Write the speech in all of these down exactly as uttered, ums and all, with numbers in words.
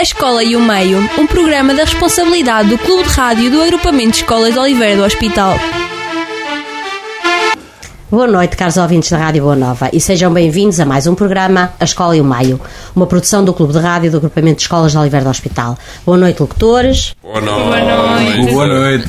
Escola e o Meio, um programa da responsabilidade do Clube de Rádio do Agrupamento de Escolas de Oliveira do Hospital. Boa noite, caros ouvintes da Rádio Boa Nova, e sejam bem-vindos a mais um programa, A Escola e o Meio, uma produção do Clube de Rádio do Agrupamento de Escolas de Oliveira do Hospital. Boa noite, locutores. Boa noite. Boa noite. Boa noite.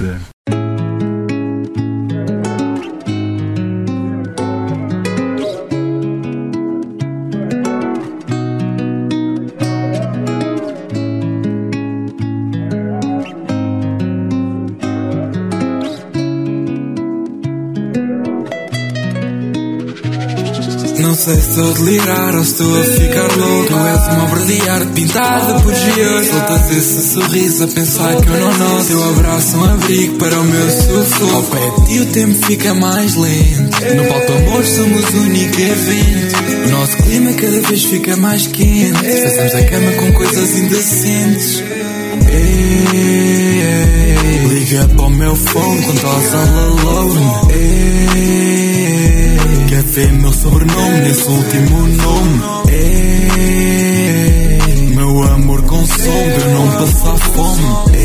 Não sei se estou a delirar ou se estou a ficar louco. Tu és uma obra de arte pintada por giros. Soltas esse sorriso a pensar que eu não noto. Teu abraço um abrigo para o meu sufoco. Ao pé de ti o tempo fica mais lento. No palco amor somos o único evento. O nosso clima cada vez fica mais quente. Fazemos a cama com coisas indecentes. Ei, ei, liga para o meu phone quando estás all alone. Ei, quer ver meu sobrenome nesse último nome? Ei, meu amor consome eu não passar fome.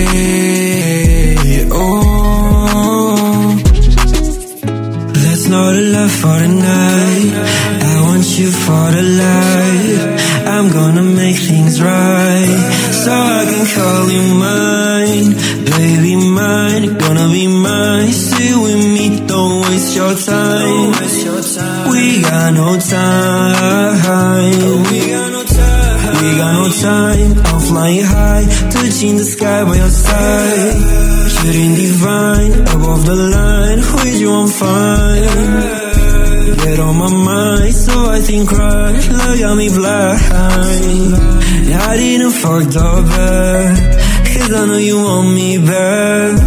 Ei, oh. Let's not love for the night. I want you for the life. I'm gonna make things right, so I can call you mine. Baby mine, gonna be mine. Stay with me, don't waste your time. We got no time. We got no time. We got no time. I'm flying high, touching the sky by your side. Shooting divine, above the line. With you I'm fine. Get on my mind, so I think crush. Love got me blind. I didn't fuck the bed, cause I know you want me back.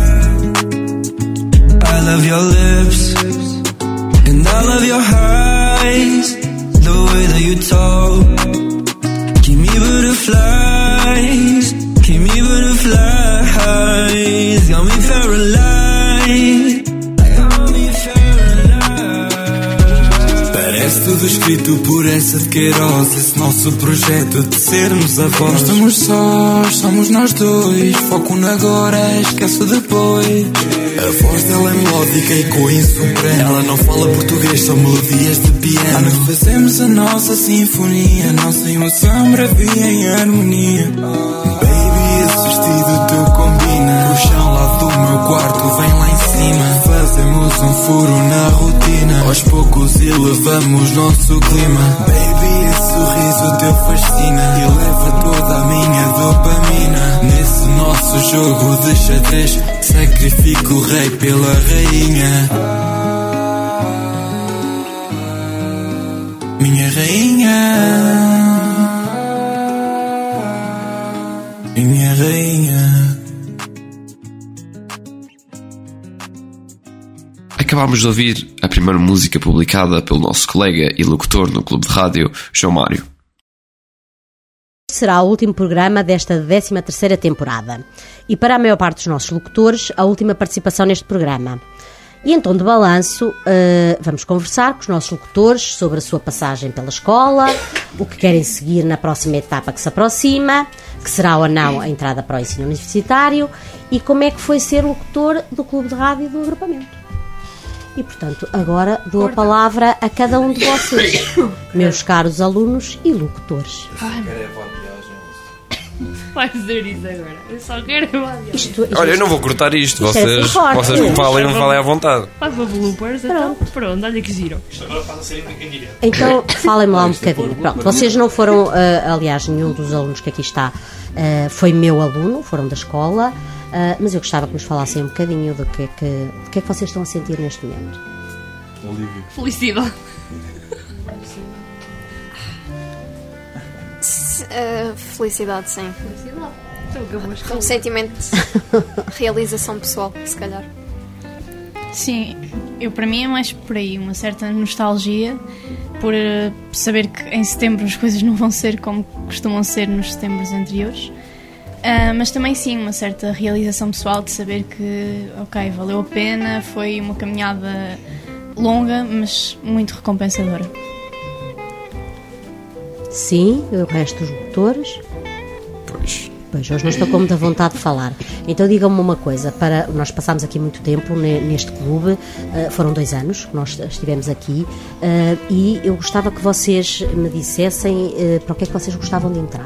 I love your lips, and I love your eyes. The way that you talk, give me butterflies. Give me butterflies. Got me paralyzed. Got me paralyzed. Parece tudo escrito por essa de Queiroz. Esse nosso projeto de sermos avós. Nós estamos sós, somos nós dois. Foco no agora, esquece depois. A voz dela é melódica e com insupremo. Ela não fala português, são melodias de piano. À noite fazemos a nossa sinfonia. Nossa emoção bravia em harmonia. Baby, esse vestido tu combina. O chão lá do meu quarto vem lá em cima. Fazemos um furo na rotina. Aos poucos elevamos nosso clima. Baby, esse sorriso teu fascina. E leva toda a minha dopamina. Nesse nosso jogo de xadrez, sacrifico o rei pela rainha. Minha rainha. Minha rainha. Acabámos de ouvir a primeira música publicada pelo nosso colega e locutor no Clube de Rádio, João Mário. Será o último programa desta décima terceira temporada e para a maior parte dos nossos locutores a última participação neste programa. E em tom de balanço uh, vamos conversar com os nossos locutores sobre a sua passagem pela escola, o que querem seguir na próxima etapa que se aproxima, que será ou não a entrada para o ensino universitário e como é que foi ser locutor do Clube de Rádio do Agrupamento. E, portanto, agora dou a palavra a cada um de vocês, meus caros alunos e locutores. Vai dizer isso agora. Eu só quero isto, isto, Olha, eu não vou cortar isto. isto Vocês, é vocês me falem, me falem à vontade. Vai para bloopers, então. Pronto, olha que giro. Então, falem-me lá um bocadinho. Pronto, vocês não foram, uh, aliás, nenhum dos alunos que aqui está uh, foi meu aluno, foram da escola. Uh, mas eu gostava que nos falassem um bocadinho do que, é que, do que é que vocês estão a sentir neste momento. Olívia. Felicidade. Uh, felicidade, sim. Felicidade. Um sentimento de realização pessoal, se calhar. Sim, eu para mim é mais por aí, uma certa nostalgia por uh, saber que em setembro as coisas não vão ser como costumam ser nos setembros anteriores. Uh, mas também sim, uma certa realização pessoal de saber que, ok, valeu a pena, foi uma caminhada longa, mas muito recompensadora. Sim, o resto dos locutores. Pois. Pois, hoje não estou com muita vontade de falar. Então digam-me uma coisa, para, nós passámos aqui muito tempo neste clube, uh, foram dois anos que nós estivemos aqui, uh, e eu gostava que vocês me dissessem uh, para o que é que vocês gostavam de entrar.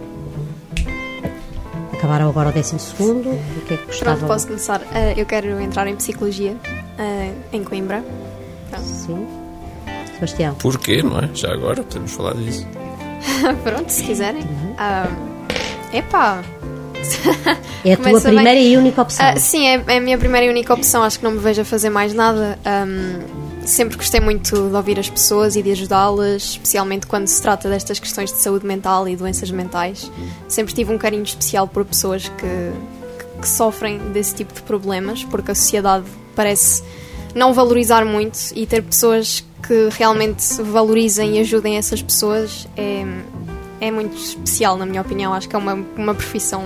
Acabaram agora o décimo segundo, o que é que gostavam? Pronto, posso começar. Uh, eu quero entrar em Psicologia, uh, em Coimbra. Pronto. Sim. Sebastião. Porquê, não é? Já agora podemos falar disso. Pronto, se quiserem. Uhum. Uh, epá... É a tua Começa primeira bem. e única opção? Uh, sim, é, é a minha primeira e única opção. Acho que não me vejo a fazer mais nada. Um, sempre gostei muito de ouvir as pessoas e de ajudá-las, especialmente quando se trata destas questões de saúde mental e doenças mentais. Sempre tive um carinho especial por pessoas que, que, que sofrem desse tipo de problemas, porque a sociedade parece não valorizar muito, e ter pessoas que realmente valorizem e ajudem essas pessoas é, é muito especial, na minha opinião. Acho que é uma, uma profissão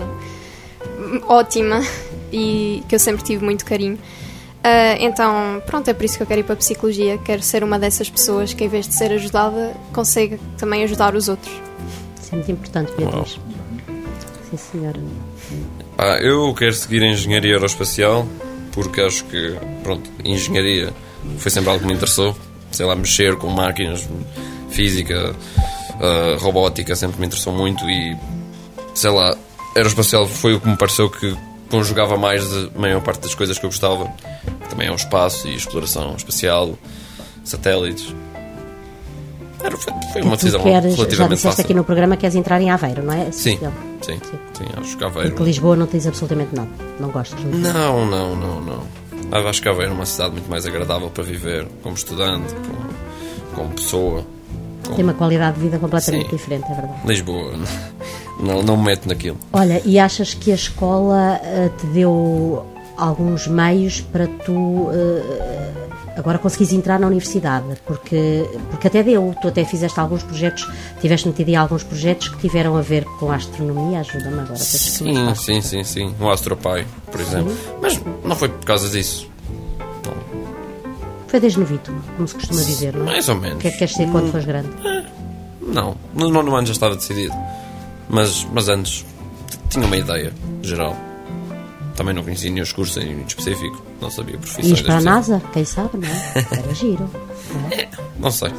ótima e que eu sempre tive muito carinho. Uh, então, pronto, é por isso que eu quero ir para a Psicologia. Quero ser uma dessas pessoas que, em vez de ser ajudada, consegue também ajudar os outros. Isso é muito importante, Beatriz. Sim, senhora. Ah, eu quero seguir a Engenharia Aeroespacial, porque acho que, pronto, engenharia foi sempre algo que me interessou. Sei lá, mexer com máquinas, física, uh, robótica, sempre me interessou muito. E, sei lá, aeroespacial foi o que me pareceu que conjugava mais a maior parte das coisas que eu gostava, que também é o espaço e exploração espacial, satélites. Era, foi, foi uma decisão queres, relativamente já disseste fácil. Aqui no programa que queres entrar em Aveiro, não é? Sim, sim, sim, sim, acho que Aveiro... Porque Lisboa não tens absolutamente nada, não gostas de Lisboa? Não, não, não, não. Acho que Aveiro é uma cidade muito mais agradável para viver, como estudante, como, como pessoa. Como... Tem uma qualidade de vida completamente sim. diferente, é verdade. Lisboa, não, não me meto naquilo. Olha, e achas que a escola uh, te deu alguns meios para tu uh, agora conseguires entrar na universidade? Porque, porque até deu, tu até fizeste alguns projetos, tiveste metido em alguns projetos que tiveram a ver com a astronomia, ajuda-me agora. Sim, sim, sim, sim, o AstroPy, por exemplo. Sim. Mas não foi por causa disso. Não. Foi desde novito, como se costuma dizer, não é? Mais ou menos. O que é que queres ser quando fores grande? Não, no nono ano já estava decidido. Mas, mas antes tinha uma ideia geral. Também não conhecia nenhum curso em específico. Não sabia profissões. Ias para a NASA? Quem sabe, não é? Era giro. Não, é? É, não sei.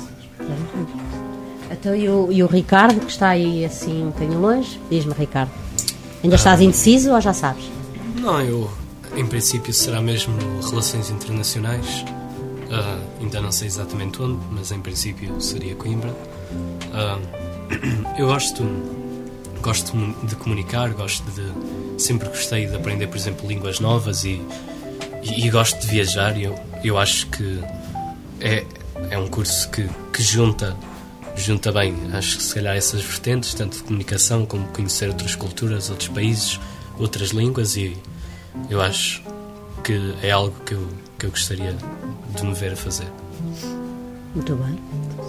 Então, e o, e o Ricardo, que está aí assim um bocadinho longe? Diz-me, Ricardo. Ainda estás indeciso ou já sabes? Não, eu em princípio será mesmo Relações Internacionais. Uh, ainda não sei exatamente onde, mas em princípio seria Coimbra. Uh, eu gosto, gosto de comunicar, gosto de... Sempre gostei de aprender, por exemplo, línguas novas e, e, e gosto de viajar. Eu, eu acho que é, é um curso que, que junta, junta bem, acho que se calhar essas vertentes, tanto de comunicação como conhecer outras culturas, outros países, outras línguas, e eu acho que é algo que eu, que eu gostaria de me ver a fazer. Muito bem.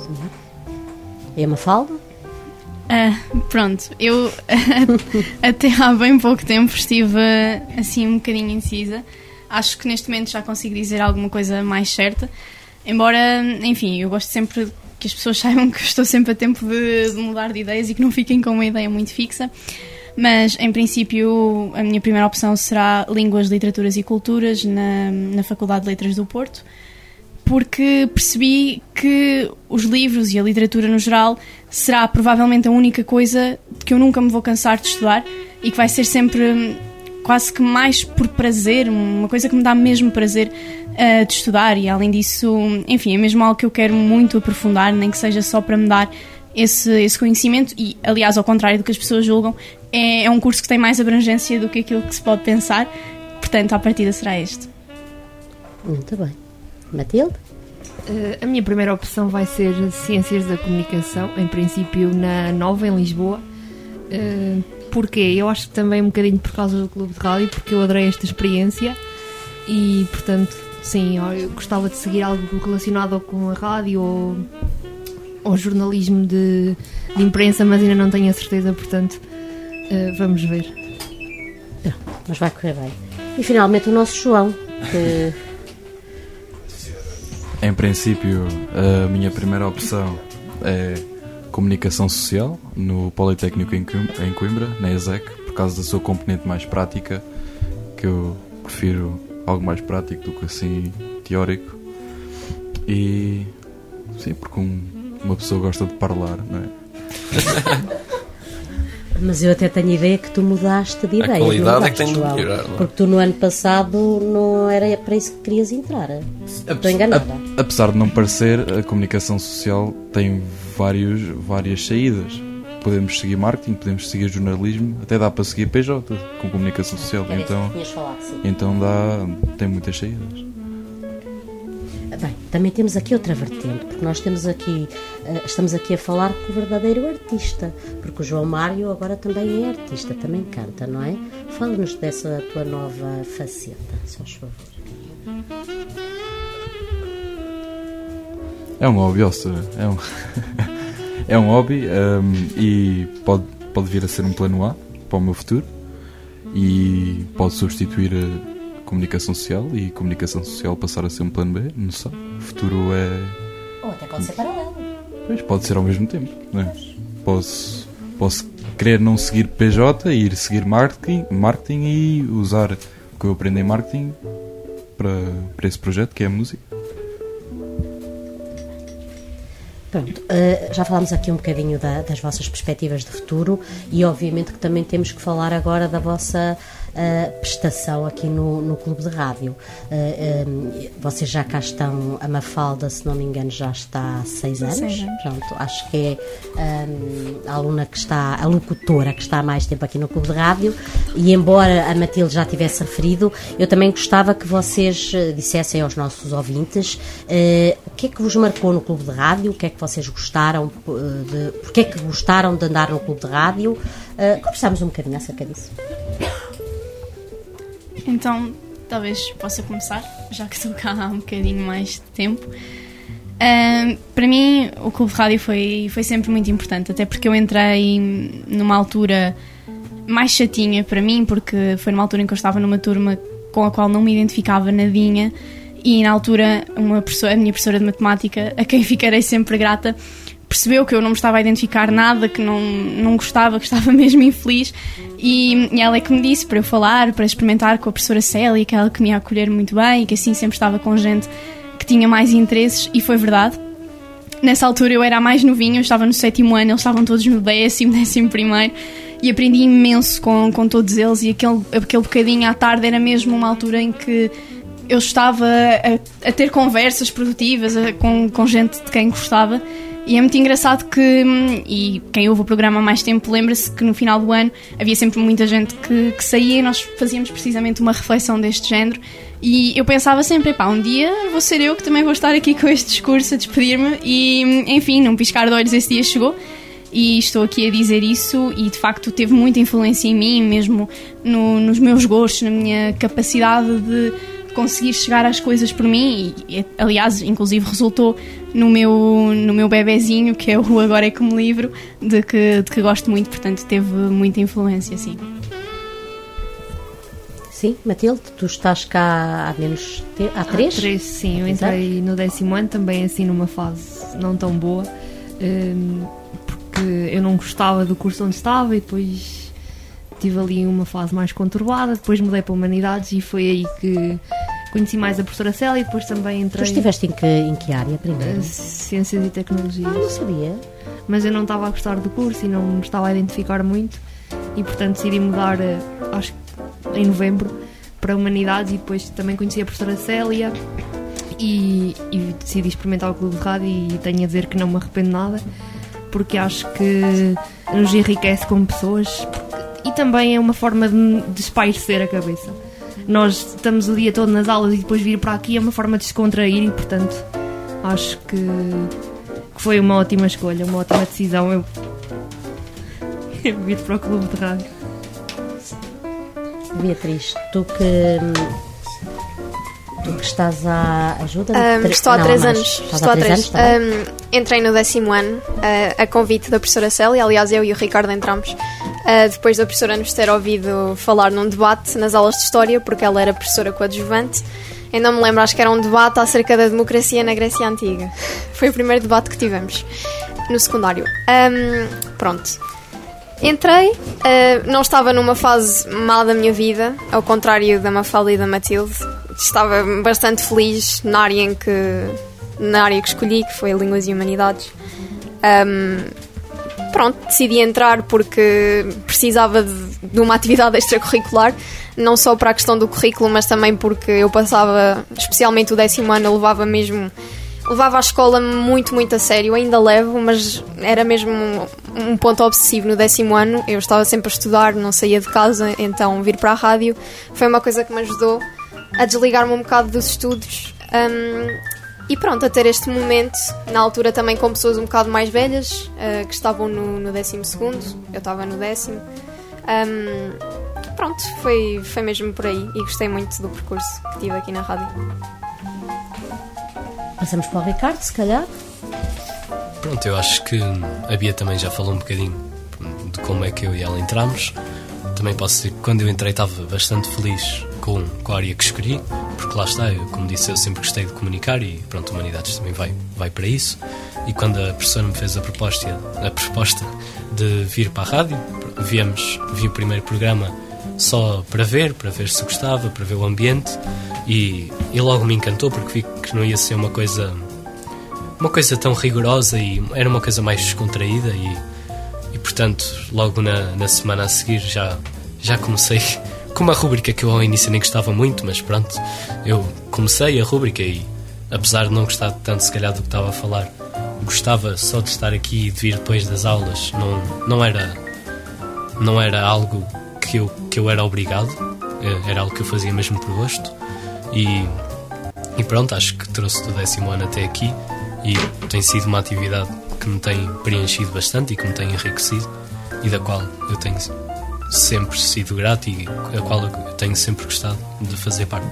E a Mafalda? Ah, pronto, eu até há bem pouco tempo estive assim um bocadinho indecisa. Acho que neste momento já consigo dizer alguma coisa mais certa, embora, enfim, eu gosto sempre que as pessoas saibam que estou sempre a tempo de, de mudar de ideias e que não fiquem com uma ideia muito fixa. Mas, em princípio, a minha primeira opção será Línguas, Literaturas e Culturas na, na Faculdade de Letras do Porto, porque percebi que os livros e a literatura no geral será provavelmente a única coisa que eu nunca me vou cansar de estudar e que vai ser sempre quase que mais por prazer, uma coisa que me dá mesmo prazer uh, de estudar, e além disso, enfim, é mesmo algo que eu quero muito aprofundar, nem que seja só para me dar esse, esse conhecimento. E, aliás, ao contrário do que as pessoas julgam, é, é um curso que tem mais abrangência do que aquilo que se pode pensar, portanto, à partida será este. Muito bem. Matilde? Uh, a minha primeira opção vai ser Ciências da Comunicação, em princípio na Nova, em Lisboa. Uh, porquê? Eu acho que também um bocadinho por causa do Clube de Rádio, porque eu adorei esta experiência e, portanto, sim, eu gostava de seguir algo relacionado com a rádio ou, ou jornalismo de, de imprensa, mas ainda não tenho a certeza, portanto, uh, vamos ver. Não, mas vai correr bem. E finalmente o nosso João, que... Em princípio, a minha primeira opção é Comunicação Social no Politécnico em Coimbra, na ESEC, por causa da sua componente mais prática, que eu prefiro algo mais prático do que assim teórico. E sim, porque um, uma pessoa gosta de falar, não é? Mas eu até tenho a ideia que tu mudaste de ideia. A qualidade é que tem de João? melhorar, não é? Porque tu no ano passado não era para isso que querias entrar. Estou enganada. A, apesar de não parecer, a comunicação social tem vários, várias saídas. Podemos seguir marketing, podemos seguir jornalismo, até dá para seguir P J com comunicação social. Era então, isso que tinhas falado, sim. então dá, tem muitas saídas. Bem, também temos aqui outra vertente, porque nós temos aqui, uh, estamos aqui a falar com o verdadeiro artista, porque o João Mário agora também é artista, também canta, não é? Fala-nos dessa tua nova faceta, se faz favor. É um hobby, ou seja, é um, é um hobby um, e pode, pode vir a ser um plano A para o meu futuro e pode substituir a comunicação social e comunicação social passar a ser um plano B, não sei. O futuro é... Ou até pode ser paralelo. Pois, pode ser ao mesmo tempo, não é? Posso, posso querer não seguir P J e ir seguir marketing, marketing e usar o que eu aprendi em marketing para, para esse projeto que é a música. Pronto, uh, já falámos aqui um bocadinho da, das vossas perspectivas de futuro e obviamente que também temos que falar agora da vossa uh, prestação aqui no, no Clube de Rádio. Uh, um, vocês já cá estão, a Mafalda, se não me engano, já está há seis anos. Seis anos. Pronto, acho que é um, a aluna que está, a locutora que está há mais tempo aqui no Clube de Rádio e embora a Matilde já tivesse referido, eu também gostava que vocês uh, dissessem aos nossos ouvintes uh, o que é que vos marcou no Clube de Rádio, o que é que vocês gostaram, de, porque é que gostaram de andar no Clube de Rádio. Uh, conversámos um bocadinho acerca disso. Então, talvez possa começar, já que estou cá há um bocadinho mais de tempo. Uh, para mim, o Clube de Rádio foi, foi sempre muito importante, até porque eu entrei numa altura mais chatinha para mim, porque foi numa altura em que eu estava numa turma com a qual não me identificava nadinha. E na altura, uma professora, a minha professora de matemática, a quem ficarei sempre grata, percebeu que eu não me estava a identificar nada, que não, não gostava, que estava mesmo infeliz. E, e ela é que me disse para eu falar, para experimentar com a professora Célia, que ela que me ia acolher muito bem e que assim sempre estava com gente que tinha mais interesses. E foi verdade. Nessa altura eu era a mais novinha, eu estava no sétimo ano, eles estavam todos no décimo, décimo primeiro. E aprendi imenso com, com todos eles. E aquele, aquele bocadinho à tarde era mesmo uma altura em que eu estava a, a ter conversas produtivas a, com, com gente de quem gostava e é muito engraçado que, e quem ouve o programa há mais tempo lembra-se que no final do ano havia sempre muita gente que, que saía e nós fazíamos precisamente uma reflexão deste género e eu pensava sempre, pá, um dia vou ser eu que também vou estar aqui com este discurso a despedir-me e enfim, num piscar de olhos esse dia chegou. E estou aqui a dizer isso e de facto teve muita influência em mim, mesmo no, nos meus gostos, na minha capacidade de conseguir chegar às coisas por mim e, aliás, inclusive resultou no meu, no meu bebezinho, que é o Agora é que me livro, de que, de que gosto muito, portanto teve muita influência, sim. Sim, Matilde, tu estás cá há menos tempo, há três? Há três, sim, eu entrei no décimo ano, também assim numa fase não tão boa, porque eu não gostava do curso onde estava e depois tive ali uma fase mais conturbada, depois mudei para Humanidades e foi aí que conheci mais a professora Célia e depois também entrei... Tu estiveste em que, em que área primeiro? Ciências e Tecnologias. Ah, não sabia. Mas eu não estava a gostar do curso e não me estava a identificar muito e portanto decidi mudar, acho que em novembro, para Humanidades e depois também conheci a professora Célia e, e decidi experimentar o Clube de Rádio e tenho a dizer que não me arrependo nada porque acho que nos enriquece como pessoas e também é uma forma de, de espairecer a cabeça. Nós estamos o dia todo nas aulas e depois vir para aqui é uma forma de descontrair e, portanto, acho que, que foi uma ótima escolha, uma ótima decisão eu, eu vir para o Clube de Rádio. Beatriz, tu que, tu que estás à ajuda? Um, tre- estou há não, três mais. anos. Estás Estou há três. anos, tá um, entrei no décimo ano, uh, a convite da professora Célia. Aliás, eu e o Ricardo entramos uh, depois da professora nos ter ouvido falar num debate nas aulas de História, porque ela era professora coadjuvante. Ainda me lembro, acho que era um debate acerca da democracia na Grécia Antiga. Foi o primeiro debate que tivemos. No secundário. Um, pronto. Entrei, uh, não estava numa fase má da minha vida, ao contrário da Mafalda e da Matilde. Estava bastante feliz na área em que, na área que escolhi, que foi Línguas e Humanidades. Um, pronto, decidi entrar porque precisava de, de uma atividade extracurricular, não só para a questão do currículo, mas também porque eu passava, especialmente o décimo ano, eu levava mesmo... Levava a escola muito, muito a sério, ainda levo, mas era mesmo um, um ponto obsessivo no décimo ano. Eu estava sempre a estudar, não saía de casa, então vir para a rádio foi uma coisa que me ajudou a desligar-me um bocado dos estudos um, e pronto, a ter este momento, na altura também com pessoas um bocado mais velhas, uh, que estavam no, no décimo segundo, eu estava no décimo. Um, pronto, foi, foi mesmo por aí e gostei muito do percurso que tive aqui na rádio. Passamos para o Ricardo, se calhar. Pronto, eu acho que a Bia também já falou um bocadinho de como é que eu e ela entramos. Também posso dizer que quando eu entrei estava bastante feliz com, com a área que escolhi, porque lá está, eu, como disse, eu sempre gostei de comunicar e pronto, Humanidades também vai, vai para isso. E quando a professora me fez a proposta, a proposta de vir para a rádio, viemos, vi o primeiro programa só para ver, para ver se gostava, para ver o ambiente, e, e logo me encantou porque vi que não ia ser uma coisa uma coisa tão rigorosa e era uma coisa mais descontraída e, e portanto logo na, na semana a seguir já, já comecei com uma rúbrica que eu ao início nem gostava muito, mas pronto, eu comecei a rúbrica e apesar de não gostar tanto se calhar do que estava a falar, gostava só de estar aqui e de vir depois das aulas, não, não era não era algo que eu, que eu era obrigado, era algo que eu fazia mesmo por gosto e, e pronto, acho que trouxe do décimo ano até aqui e tem sido uma atividade que me tem preenchido bastante e que me tem enriquecido e da qual eu tenho sempre sido grato e a qual eu tenho sempre gostado de fazer parte.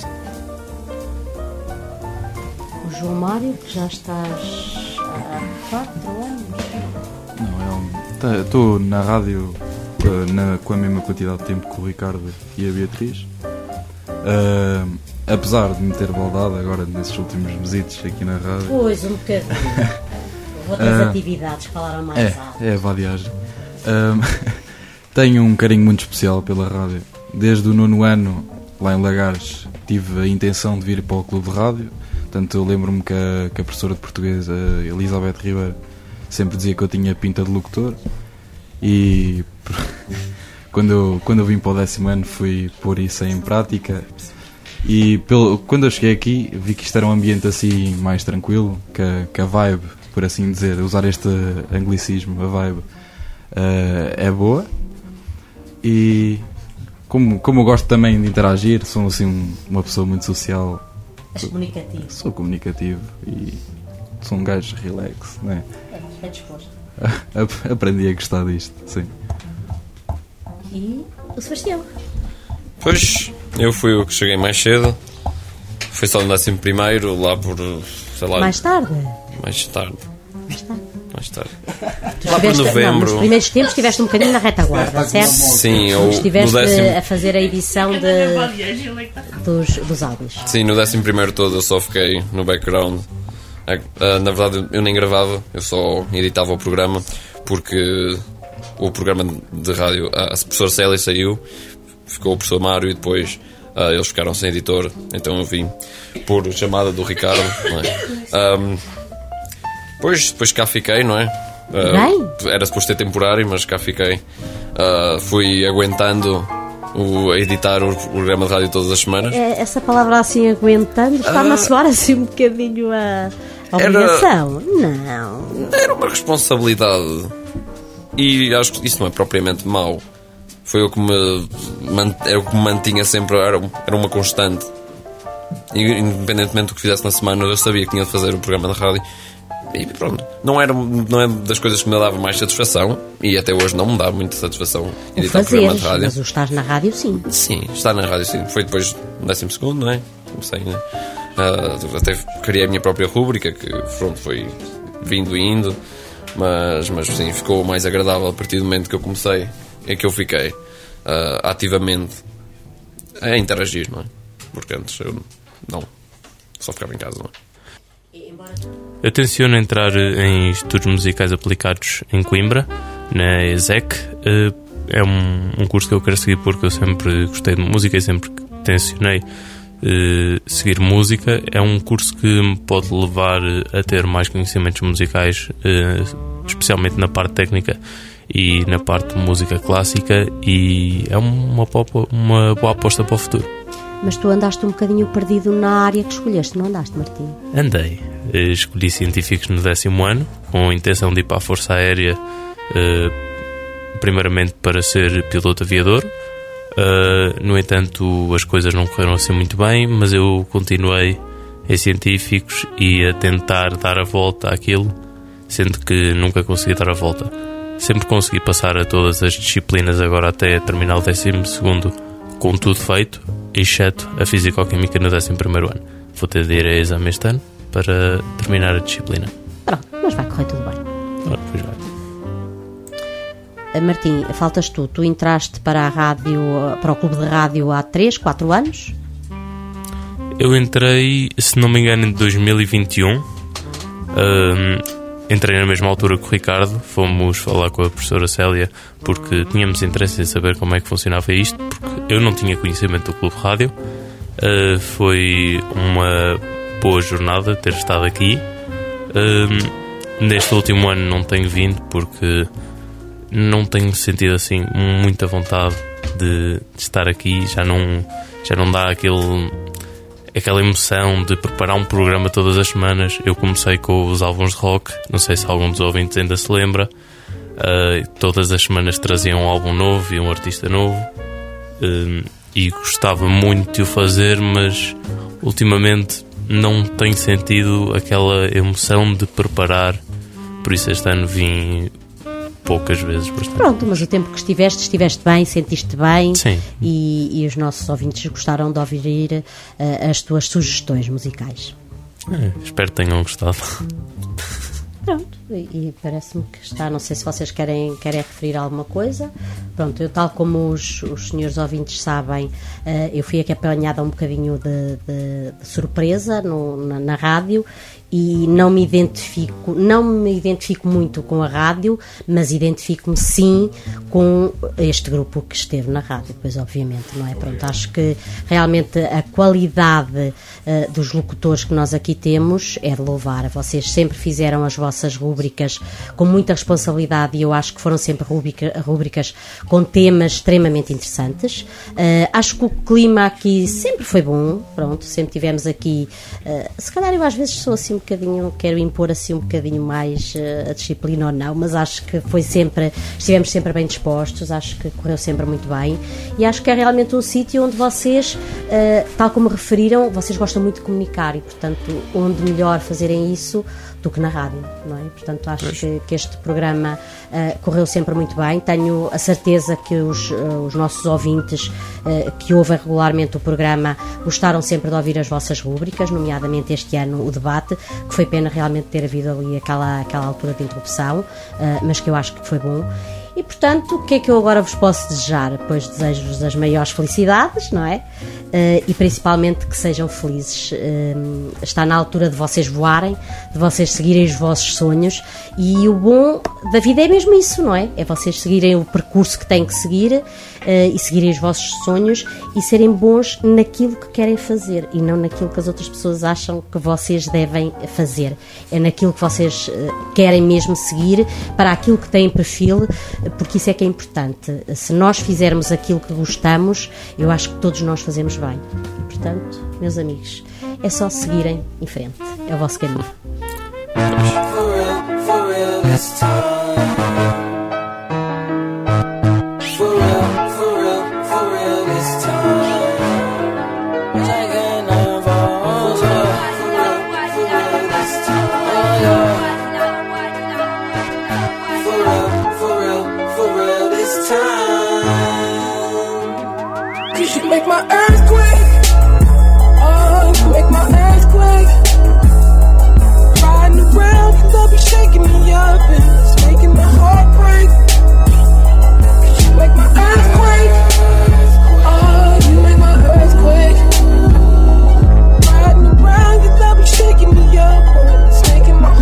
O João Mário, que já estás há quatro anos. Não, eu estou na rádio na, com a mesma quantidade de tempo que o Ricardo e a Beatriz. Uh, apesar de me ter baldado agora nesses últimos visitos aqui na rádio. Pois, um bocadinho. Outras uh, atividades falaram mais é, alto. É, a vadiagem. Uh, tenho um carinho muito especial pela rádio. Desde o nono ano, lá em Lagares, tive a intenção de vir para o clube de rádio. Portanto, eu lembro-me que a, que a professora de português, a Elizabeth Ribeiro, sempre dizia que eu tinha pinta de locutor. E quando eu, quando eu vim para o décimo ano fui pôr isso em prática e pelo, quando eu cheguei aqui vi que isto era um ambiente assim mais tranquilo, que a, que a vibe, por assim dizer, usar este anglicismo, a vibe uh, é boa e como, como eu gosto também de interagir, sou assim uma pessoa muito social. És comunicativo. Sou comunicativo e sou um gajo relax, não é? É disposto. Aprendi a gostar disto, sim. E o Sebastião? Pois, eu fui o que cheguei mais cedo. Foi só no décimo primeiro, lá por, sei lá... Mais tarde? Mais tarde. Mais tarde? Mais tarde. Tu lá por novembro... Não, nos primeiros tempos estiveste um bocadinho na retaguarda, certo? Sim, eu... Estiveste décimo... a fazer a edição de, dos, dos álbuns. Sim, no décimo primeiro todo eu só fiquei no background. Na verdade eu nem gravava, eu só editava o programa porque o programa de rádio, a professora Célia saiu, ficou o professor Mário e depois uh, eles ficaram sem editor, então eu vim por chamada do Ricardo, não é? um, depois, depois cá fiquei, não é? Uh, era suposto ter temporário, mas cá fiquei. Uh, fui aguentando o, a editar o programa de rádio todas as semanas. É, essa palavra assim, aguentando, está-me uh, a soar assim um bocadinho a... Obrigação? Era, não. Era uma responsabilidade. E acho que isso não é propriamente mau. Foi o que me, era o que me mantinha sempre. Era, era uma constante. E, independentemente do que fizesse na semana, eu sabia que tinha de fazer o programa de rádio. E pronto. Não, era, não é das coisas que me dava mais satisfação. E até hoje não me dá muita satisfação editar o programa de rádio. Mas o estar na rádio, sim. Sim, estar na rádio, sim. Foi depois do décimo segundo, não é? Comecei, né? Uh, até criei a minha própria rúbrica que pronto, foi vindo e indo, mas, mas sim, ficou mais agradável a partir do momento que eu comecei e que eu fiquei uh, ativamente a interagir, não é? Porque antes eu não, só ficava em casa, não é? Embora Eu tenciono entrar em estudos musicais aplicados em Coimbra, na E S E C. É um, um curso que eu quero seguir porque eu sempre gostei de música e sempre tencionei uh, seguir música. É um curso que me pode levar a ter mais conhecimentos musicais, uh, especialmente na parte técnica e na parte de música clássica, e é uma, uma boa aposta para o futuro. Mas tu andaste um bocadinho perdido na área que escolheste, não andaste, Martim? Andei. Escolhi científicos no décimo ano, com a intenção de ir para a Força Aérea, uh, primeiramente para ser piloto aviador. Uh, no entanto, as coisas não correram assim muito bem, mas eu continuei em científicos e a tentar dar a volta àquilo, sendo que nunca consegui dar a volta. Sempre consegui passar a todas as disciplinas, agora até terminar o décimo segundo, com tudo feito, exceto a Físico-Química no décimo primeiro ano. Vou ter de ir a exame este ano para terminar a disciplina. Pronto, mas vai correr tudo bem. Ora, pois vai. Martim, faltas tu. Tu entraste para a rádio, para o clube de rádio há três, quatro anos? Eu entrei, se não me engano, em dois mil e vinte e um. Um, entrei na mesma altura que o Ricardo. Fomos falar com a professora Célia porque tínhamos interesse em saber como é que funcionava isto, porque eu não tinha conhecimento do clube de rádio. Uh, foi uma boa jornada ter estado aqui. Uh, neste último ano não tenho vindo porque não tenho sentido assim muita vontade de, de estar aqui. Já não, já não dá aquele, aquela emoção de preparar um programa todas as semanas. Eu comecei com os álbuns de rock, não sei se algum dos ouvintes ainda se lembra. Uh, todas as semanas traziam um álbum novo e um artista novo, uh, e gostava muito de o fazer, mas ultimamente não tenho sentido aquela emoção de preparar. Por isso este ano vim poucas vezes. Bastante. Pronto, mas o tempo que estiveste, estiveste bem, sentiste bem. Sim. E, e os nossos ouvintes gostaram de ouvir uh, as tuas sugestões musicais. É, espero que tenham gostado. Pronto, e, e parece-me que está. Não sei se vocês querem, querem referir alguma coisa. Pronto, eu, tal como os, os senhores ouvintes sabem, uh, eu fui aqui apanhada um bocadinho de, de, de surpresa no, na, na rádio, e não me identifico, não me identifico muito com a rádio, mas identifico-me sim com este grupo que esteve na rádio, pois obviamente, não é? Pronto, acho que realmente a qualidade uh, dos locutores que nós aqui temos é de louvar. Vocês sempre fizeram as vossas rúbricas com muita responsabilidade e eu acho que foram sempre rúbrica, rúbricas com temas extremamente interessantes. Uh, acho que o clima aqui sempre foi bom, pronto, sempre tivemos aqui, uh, se calhar eu às vezes sou assim um bocadinho, quero impor assim um bocadinho mais uh, a disciplina ou não, mas acho que foi sempre, estivemos sempre bem dispostos, acho que correu sempre muito bem e acho que é realmente um sítio onde vocês, uh, tal como referiram, vocês gostam muito de comunicar e portanto onde melhor fazerem isso do que na rádio, não é? Portanto acho que, que este programa uh, correu sempre muito bem. Tenho a certeza que os, uh, os nossos ouvintes uh, que ouvem regularmente o programa gostaram sempre de ouvir as vossas rúbricas, nomeadamente este ano o debate, que foi pena realmente ter havido ali aquela, aquela altura de interrupção, uh, mas que eu acho que foi bom. E, portanto, o que é que eu agora vos posso desejar? Pois desejo-vos as maiores felicidades, não é? Uh, e principalmente que sejam felizes. Uh, está na altura de vocês voarem, de vocês seguirem os vossos sonhos, e o bom da vida é mesmo isso, não é? É vocês seguirem o percurso que têm que seguir uh, e seguirem os vossos sonhos e serem bons naquilo que querem fazer e não naquilo que as outras pessoas acham que vocês devem fazer. É naquilo que vocês uh, querem mesmo seguir, para aquilo que têm perfil, porque isso é que é importante. Se nós fizermos aquilo que gostamos, eu acho que todos nós fazemos bem. E, portanto, meus amigos, é só seguirem em frente. É o vosso caminho. For real, for real, this time. For real, for real, for real, this time. Like an ever, for real, for real, this time. Oh, yeah. For real, for real, for real, this time. 'Cause you make my earthquake. Oh, you make my earthquake. Riding around, cause they'll be shaking me up and it's making my heart break. 'Cause you make my earthquake. Oh, you make my earthquake. Riding around, cause they'll be shaking me up and it's making my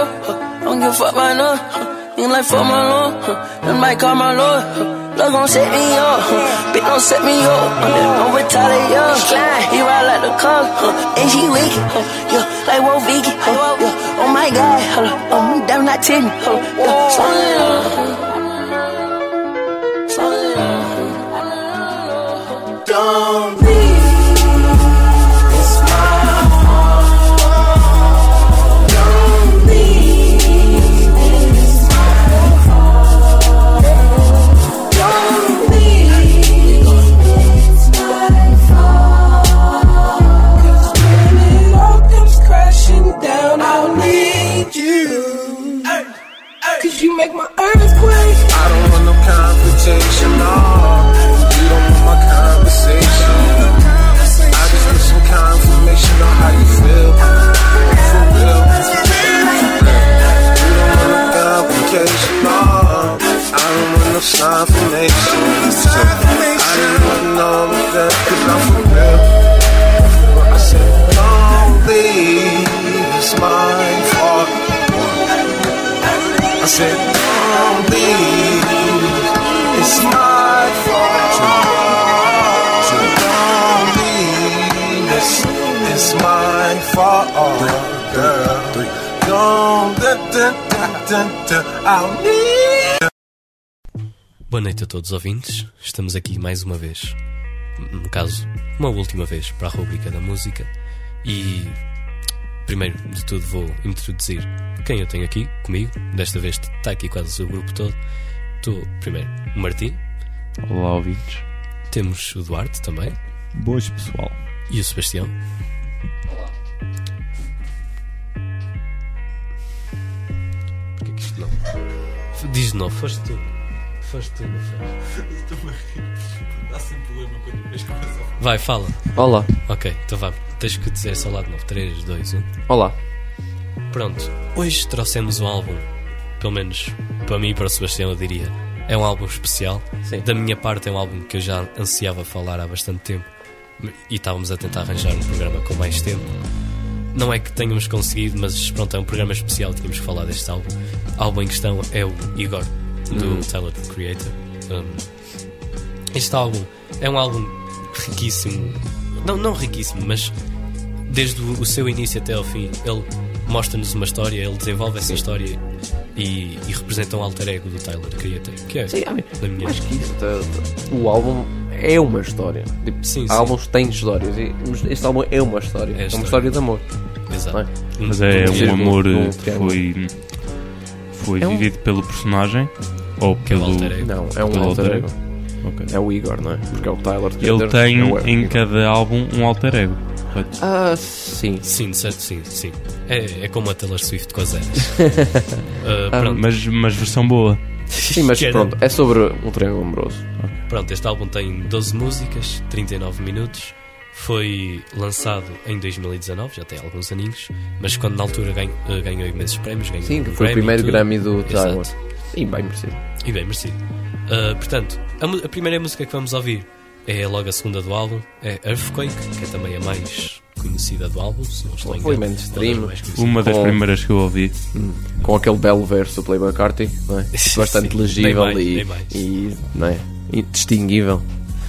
huh. Don't give a fuck by no, huh. Nigga like fuck my lord, huh. Them might call my lord, huh. Love gon' set me up, huh. Bitch don't set me up, huh. Don't retaliate, yo. Slide, he ride like the car, huh. And she wicked, huh. Yeah, like Wolf Vicky, huh. Yeah, oh my God, huh. Oh, me damn not ten, huh. Yeah, slow it down, slow it down. Don't leave. You make my earthquake. I don't want no confrontation, no. You don't want my conversation. I just need some confirmation on how you feel. For real. You don't want no complication, no. I don't want no confirmation. So I didn't want to know that, cause I'm for real. I said, don't leave, it's my fault. I said, don't leave, it's my fault. Don't leave, it's, it's my fault, girl. Don't, da, da, da, da, I'll need. Boa noite a todos os ouvintes, estamos aqui mais uma vez, no caso, uma última vez para a rubrica da música e... Primeiro de tudo vou introduzir quem eu tenho aqui comigo. Desta vez está aqui quase o grupo todo. Estou primeiro o Martim. Olá, ouvintes. Temos o Duarte também. Boas, pessoal. E o Sebastião. Olá. Porquê que isto não? Diz de novo, foste tu. Foste tu, não foste? Estou-me a rir. Dá sempre problema quando vês começa a falar. Vai, fala. Olá. Ok, então vá. Tens que dizer só lá de novo. três, dois, um. Olá. Pronto, hoje trouxemos um álbum, pelo menos para mim e para o Sebastião eu diria, é um álbum especial. Sim. Da minha parte é um álbum que eu já ansiava falar há bastante tempo e estávamos a tentar arranjar um programa com mais tempo. Não é que tenhamos conseguido, mas pronto, é um programa especial, tínhamos que falar deste álbum. O álbum em questão é o Igor, do hum. Tyler, the Creator. Um, este álbum é um álbum riquíssimo. Não, não riquíssimo, mas desde o, o seu início até ao fim ele mostra-nos uma história, ele desenvolve essa história e, e representa um alter ego do Tyler, the Creator, que é, sim, na minha acho que isso, tá, tá. O álbum é uma história. Tipo, sim, álbuns sim. têm histórias e este álbum é uma história, é, é uma história de amor. Exato. É? Mas é um amor que foi, foi é um... vivido pelo personagem ou pelo alter ego? Não, é um pelo alter ego. Okay. É o Igor, não é? Porque é o Tyler. Ele tem é o em Igor. cada álbum um alter ego. Correto? Ah, sim. Sim, certo, sim, sim. É, é como a Taylor Swift com as eras. uh, ah, mas, mas versão boa. Sim, mas pronto, é sobre um triângulo amoroso. Okay. Pronto, este álbum tem doze músicas, trinta e nove minutos. Foi lançado em dois mil e dezanove, já tem alguns aninhos, mas quando na altura ganhou, ganhou imensos prémios. Ganhou sim, um foi Grammy, o primeiro tudo. Grammy do Tyler. Exato. E bem merecido. E bem merecido. Uh, portanto, a, a primeira música que vamos ouvir é logo a segunda do álbum, é Earthquake, que é também a mais conhecida do álbum, se não estou engano. Foi mainstream. Uma das com, primeiras que eu ouvi. Hum, com aquele belo verso do Playboy Carti, não é? Bastante sim, legível mais, e, e, não é? E distinguível.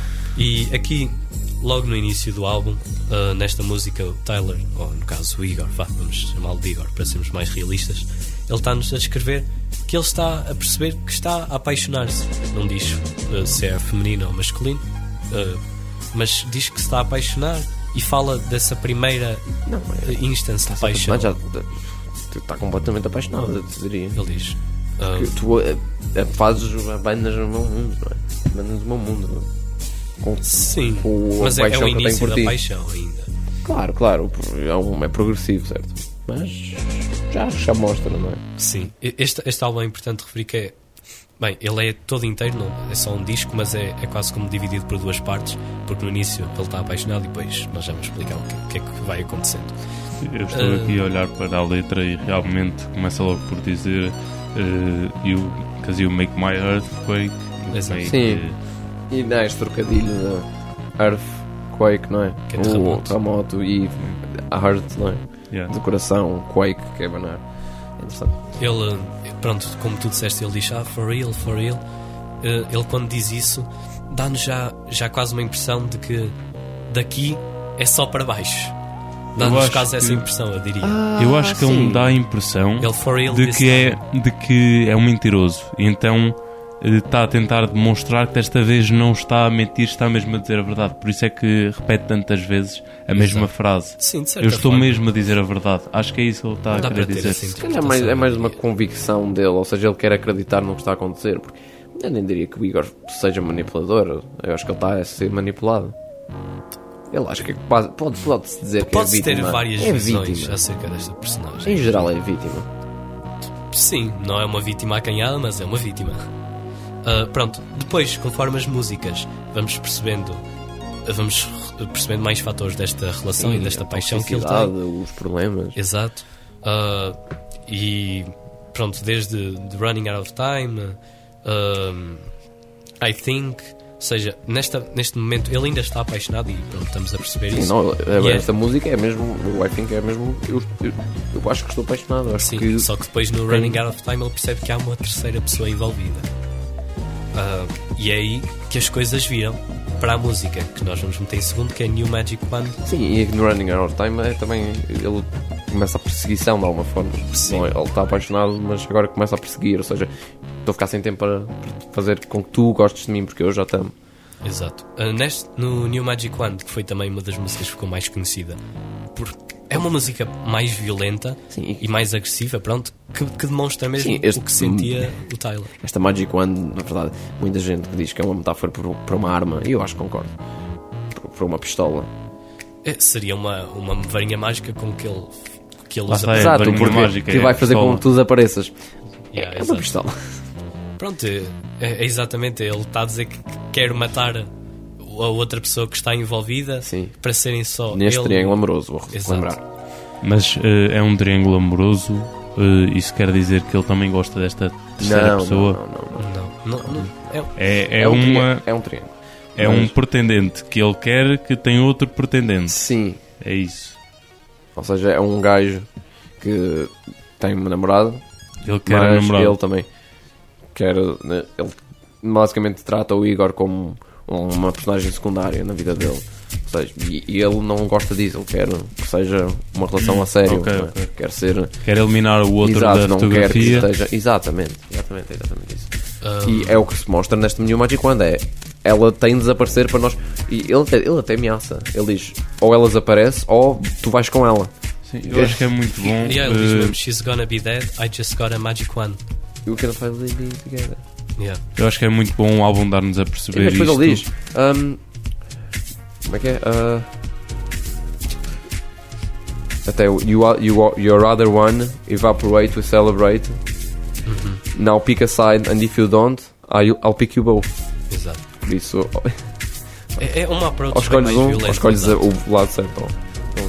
E aqui, logo no início do álbum, uh, nesta música, o Tyler, ou no caso o Igor, vá, vamos chamá-lo de Igor para sermos mais realistas, ele está-nos a descrever que ele está a perceber que está a apaixonar-se. Não diz uh, se é feminino ou masculino, uh, mas diz que se está a apaixonar e fala dessa primeira não, é, uh, instância de paixão. Já está completamente apaixonado, eu te diria. Ele diz: uh, que tu uh, fazes bandas no meu mundo, não é? Bandas do meu mundo. Com, sim, com mas é, é o início da paixão ainda. Claro, claro, é, um, é progressivo, certo? Mas já, já mostra, não é? Sim, este, este álbum é importante referir que é. Bem, ele é todo inteiro, não é só um disco, mas é, é quase como dividido por duas partes, porque no início ele está apaixonado e depois nós já vamos explicar o que, o que é que vai acontecendo. Eu estou uh, aqui a olhar para a letra e realmente começa logo por dizer uh, you, because you make my earthquake. Exato. Sim, e dá este trocadilho de earthquake, não é? Que é terremoto. O terremoto e a heart, não é? Yeah. De coração, quake, que é banar. É interessante. Ele, pronto, como tu disseste, ele diz, ah, for real, for real. Ele, quando diz isso, dá-nos já, já quase uma impressão de que daqui é só para baixo. Dá-nos quase essa impressão, eu diria. Ah, eu acho que sim. Ele me dá a impressão ele for real de, que é, de que é um mentiroso. E então está a tentar demonstrar que desta vez não está a mentir, está mesmo a dizer a verdade. Por isso é que repete tantas vezes a mesma Exato. frase. Sim, de certa eu estou forma. mesmo a dizer a verdade. Acho que é isso que ele está a querer dizer. Se calhar é mais, é mais uma convicção dele, ou seja, ele quer acreditar no que está a acontecer. Porque eu nem diria que o Igor seja manipulador. Eu acho que ele está a ser manipulado. Ele acha que pode, pode-se dizer que Pode-se é vítima. ter várias é visões vítima. acerca desta personagem. Em geral é vítima. Sim, não é uma vítima acanhada, mas é uma vítima. Uh, pronto, depois, conforme as músicas, vamos percebendo vamos percebendo mais fatores desta relação. Sim, e desta paixão que ele tem. Os problemas. Exato. Uh, e pronto, desde The Running Out of Time, uh, I Think... Ou seja, nesta, neste momento ele ainda está apaixonado e pronto, estamos a perceber Sim, isso. Não, e esta é... música é mesmo, o I Think é mesmo, eu, eu, eu acho que estou apaixonado. Acho Sim, que... só que depois no Running Out of Time ele percebe que há uma terceira pessoa envolvida. Uh, e é aí que as coisas viram para a música, que nós vamos meter em segundo, que é New Magic Wand. Sim, e no Running Out of Time é também, ele começa a perseguição de alguma forma. Não é, ele está apaixonado, mas agora começa a perseguir, ou seja, estou a ficar sem tempo para fazer com que tu gostes de mim, porque eu já te amo. Exato. Uh, neste, no New Magic Wand, que foi também uma das músicas que ficou mais conhecida, porque é uma música mais violenta. Sim. E mais agressiva, pronto, que, que demonstra mesmo Sim, este, o que sentia o Tyler. Esta Magic Wand, na verdade, muita gente que diz que é uma metáfora para uma arma, e eu acho que concordo, para uma pistola. É, seria uma, uma varinha mágica com que ele, que ele usa. Exato, porque mágica, que é vai fazer com que tu desapareças. Yeah, é uma pistola. Pronto, é, é exatamente, ele está a dizer que quer matar a outra pessoa que está envolvida. Sim. Para serem só neste ele... triângulo amoroso, vou lembrar. Mas uh, é um triângulo amoroso, uh, isso quer dizer que ele também gosta desta terceira não, pessoa? Não, não, não. não, não, não. É, é, é, é, um uma, é um triângulo. É Mas... um pretendente que ele quer que tem outro pretendente. Sim. É isso. Ou seja, é um gajo que tem uma namorada. Ele quer a namorada. Ele também quer. Ele basicamente trata o Igor como uma personagem secundária na vida dele. Ou seja, e, e ele não gosta disso. Ele quer que seja uma relação a sério. Okay, é? okay. Quer ser. Quer eliminar o outro Exato, da não fotografia. Quer que esteja... Exatamente, exatamente, exatamente isso. Um... E é o que se mostra neste New Magic Wand. É ela tem de desaparecer para nós. E ele até, ele até ameaça. Ele diz: ou ela desaparece ou tu vais com ela. Sim, eu acho que é muito bom. Yeah, ele diz mesmo: she's gonna be dead, I just got a magic wand. You can find living together. Yeah. Eu acho que é muito bom o álbum dar-nos a perceber Sim, mas isto. Ele diz: um, como é que é? Uh, até you, you, your other one evaporate, we celebrate. Uhum. Now pick a side, and if you don't, I'll, I'll pick you both. Exato. Por isso, é, é uma approach ou escolhes mais um, violenta, ou escolhes o lado certo. Ou,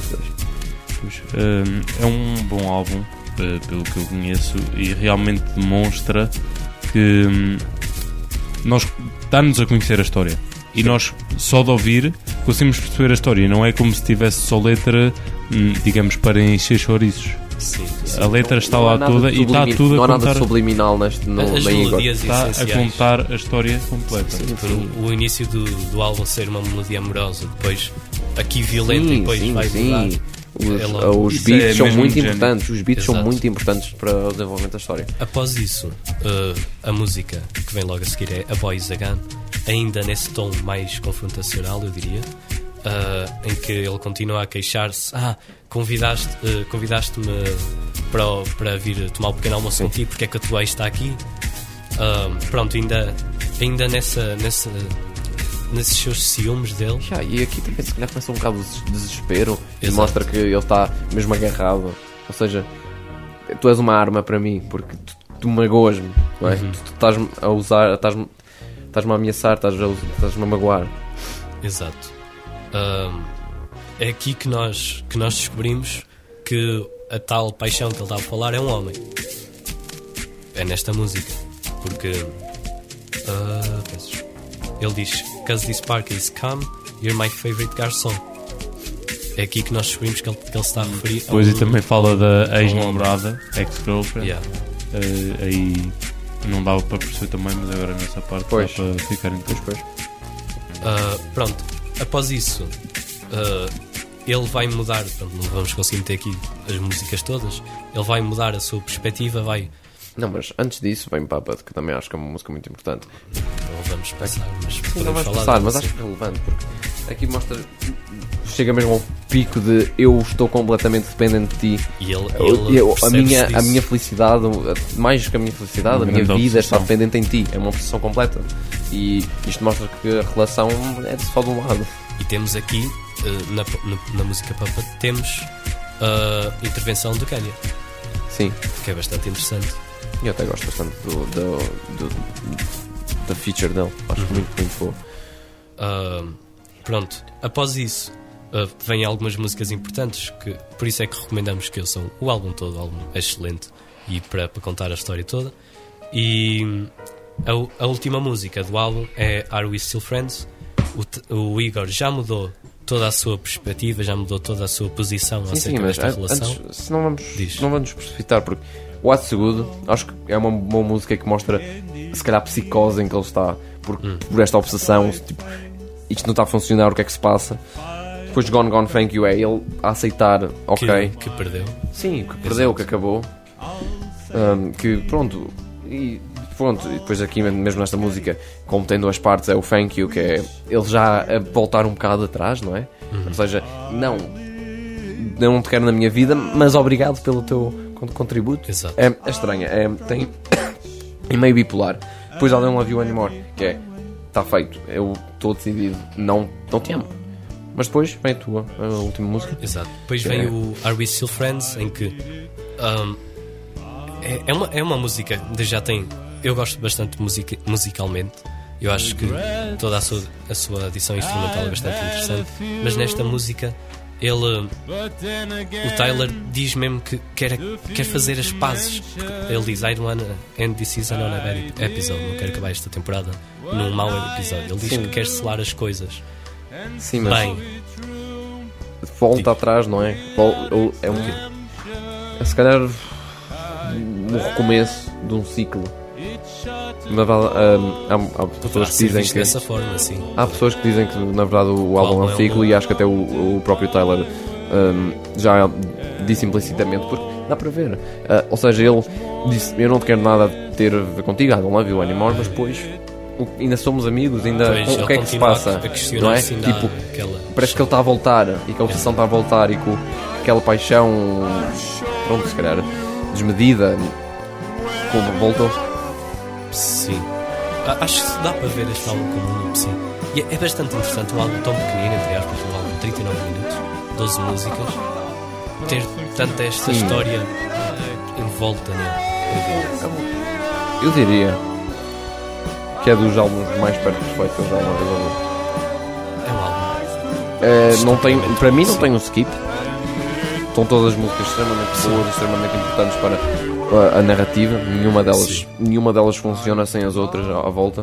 um, é um bom álbum, uh, pelo que eu conheço, e realmente demonstra que um, nós dá-nos a conhecer a história. E nós, só de ouvir, conseguimos perceber a história. Não é como se tivesse só letra, digamos, para encher chouriços. Sim, sim. A letra está lá toda e está tudo não a contar. Não há nada subliminal neste no, As melodias está essenciais. a contar a história completa. Sim, sim. O, o início do, do álbum ser uma melodia amorosa, depois aqui violenta sim, e depois sim, vai sim. Os, é os beats é são muito gênio. importantes. Os beats Exato. são muito importantes para o desenvolvimento da história. Após isso, uh, a música que vem logo a seguir é A Boy Is a Gun, ainda nesse tom mais confrontacional, eu diria. Uh, em que ele continua a queixar-se: ah, convidaste, uh, convidaste-me para, o, para vir tomar um pequeno almoço contigo, porque é que a tua ex está aqui? Uh, pronto, ainda, ainda nessa, nessa, nesses seus ciúmes dele. Já, e aqui também se calhar começa um bocado de desespero. E mostra que ele está mesmo agarrado. Ou seja, tu és uma arma para mim, porque tu, tu magoas-me, não é? Uhum. Tu, tu estás-me a usar, estás-me, estás-me a ameaçar, estás-me a, estás-me a magoar. Exato. Um, é aqui que nós, que nós descobrimos que a tal paixão que ele estava a falar é um homem. É nesta música. Porque uh, ele diz: "Cause this park is calm, you're my favorite garçom." É aqui que nós descobrimos que ele, que ele está a referir. Depois ao, e também fala da ex-namorada, ex-girlfriend. Yeah. Uh, aí não dava para perceber também, mas agora nessa parte pois. dá para ficar em depois. Uh, pronto, após isso, uh, ele vai mudar. Pronto, não vamos conseguir meter aqui as músicas todas. Ele vai mudar a sua perspectiva, vai. Não, mas antes disso vem Puppet, que também acho que é uma música muito importante. Não vamos passar, mas Sim, podemos não vamos falar passar, mas disso. acho que é relevante, porque aqui mostra, chega mesmo ao pico de eu estou completamente dependente de ti. E ele, eu, ele eu, a, minha, disso. a minha felicidade, mais que a minha felicidade, Uma a minha grande vida obsessão. está dependente em ti. É uma obsessão completa. E isto mostra que a relação é de só de um lado. E temos aqui, uh, na, na, na música Puppet, temos a intervenção do Kanye. Sim. Que é bastante interessante. E eu até gosto bastante do, do, do, da feature dele. Acho Uhum. muito, muito boa. Uh, pronto, após isso uh, vêm algumas músicas importantes que, por isso é que recomendamos que ouçam o álbum todo. O álbum é excelente e para, para contar a história toda. E a, a última música do álbum é Are We Still Friends? O, t- o Igor já mudou toda a sua perspectiva, já mudou toda a sua posição Sim, acerca sim, mas desta an- relação. antes, se não vamos, Diz. não vamos precipitar, porque What's So Good acho que é uma boa música que mostra se calhar a psicose em que ele está por, Hum. por esta obsessão, tipo, isto não está a funcionar, o que é que se passa. Depois Gone Gone Thank You é ele a aceitar, ok, que, que perdeu. sim, que perdeu, que acabou, Um, que pronto, e pronto, e depois aqui mesmo nesta música, como tem duas partes, é o Thank You, que é ele já a voltar um bocado atrás, não é? Uhum. Ou seja, não, não te quero na minha vida, mas obrigado pelo teu con- contributo. Exato. É, é estranha, é, tem é meio bipolar. Depois ela não Love You Anymore, que é, está feito, eu estou decidido, não, não te amo. Mas depois vem a tua, a última música. Exato. Depois Que vem é- o Are We Still Friends, em que um, é, é, uma, é uma música que já tem. Eu gosto bastante musica, musicalmente. Eu acho que toda a sua, a sua adição instrumental é bastante interessante. Mas nesta música, ele, o Tyler diz mesmo que quer, quer fazer as pazes. Ele diz: I don't wanna end this season on a bad episode. Não quero acabar esta temporada num mau episódio. Ele diz Sim. que quer selar as coisas. Sim, mas Bem, volta atrás, não é? Vol- eu- É um. É se calhar um recomeço de um ciclo. Na verdade, hum, há, há poderá pessoas que ser dizem visto que dessa forma, assim. há pessoas que dizem que na verdade o, o álbum é álbum um é ciclo um- e acho que até o, o próprio Tyler hum, já disse implicitamente, porque dá para ver. Ah, ou seja, ele disse: eu não te quero nada ter a ver contigo, I don't love you anymore, mas depois o- ainda somos amigos, ainda Pois, o ele que é que se continua a- passa? a questionar Não é? se ainda há Tipo, aquela- parece que ele está a voltar e que a obsessão está a voltar e que o- aquela paixão, pronto, se calhar desmedida, como voltou. Sim. A- Acho que dá para ver este álbum como um loop, sim. E é, é bastante interessante, um álbum tão pequenino, entre aspas, um álbum de trinta e nove minutos, doze músicas, ter tanta esta Sim. história envolta nele. Eu diria que é dos álbuns mais perto perfeitos que eu já uma vez ouvi. É um álbum. Eh, não tem, para mim não tem um skip. Estão todas as músicas extremamente boas, extremamente importantes para uh, a narrativa. Nenhuma delas, nenhuma delas funciona sem as outras à, à volta.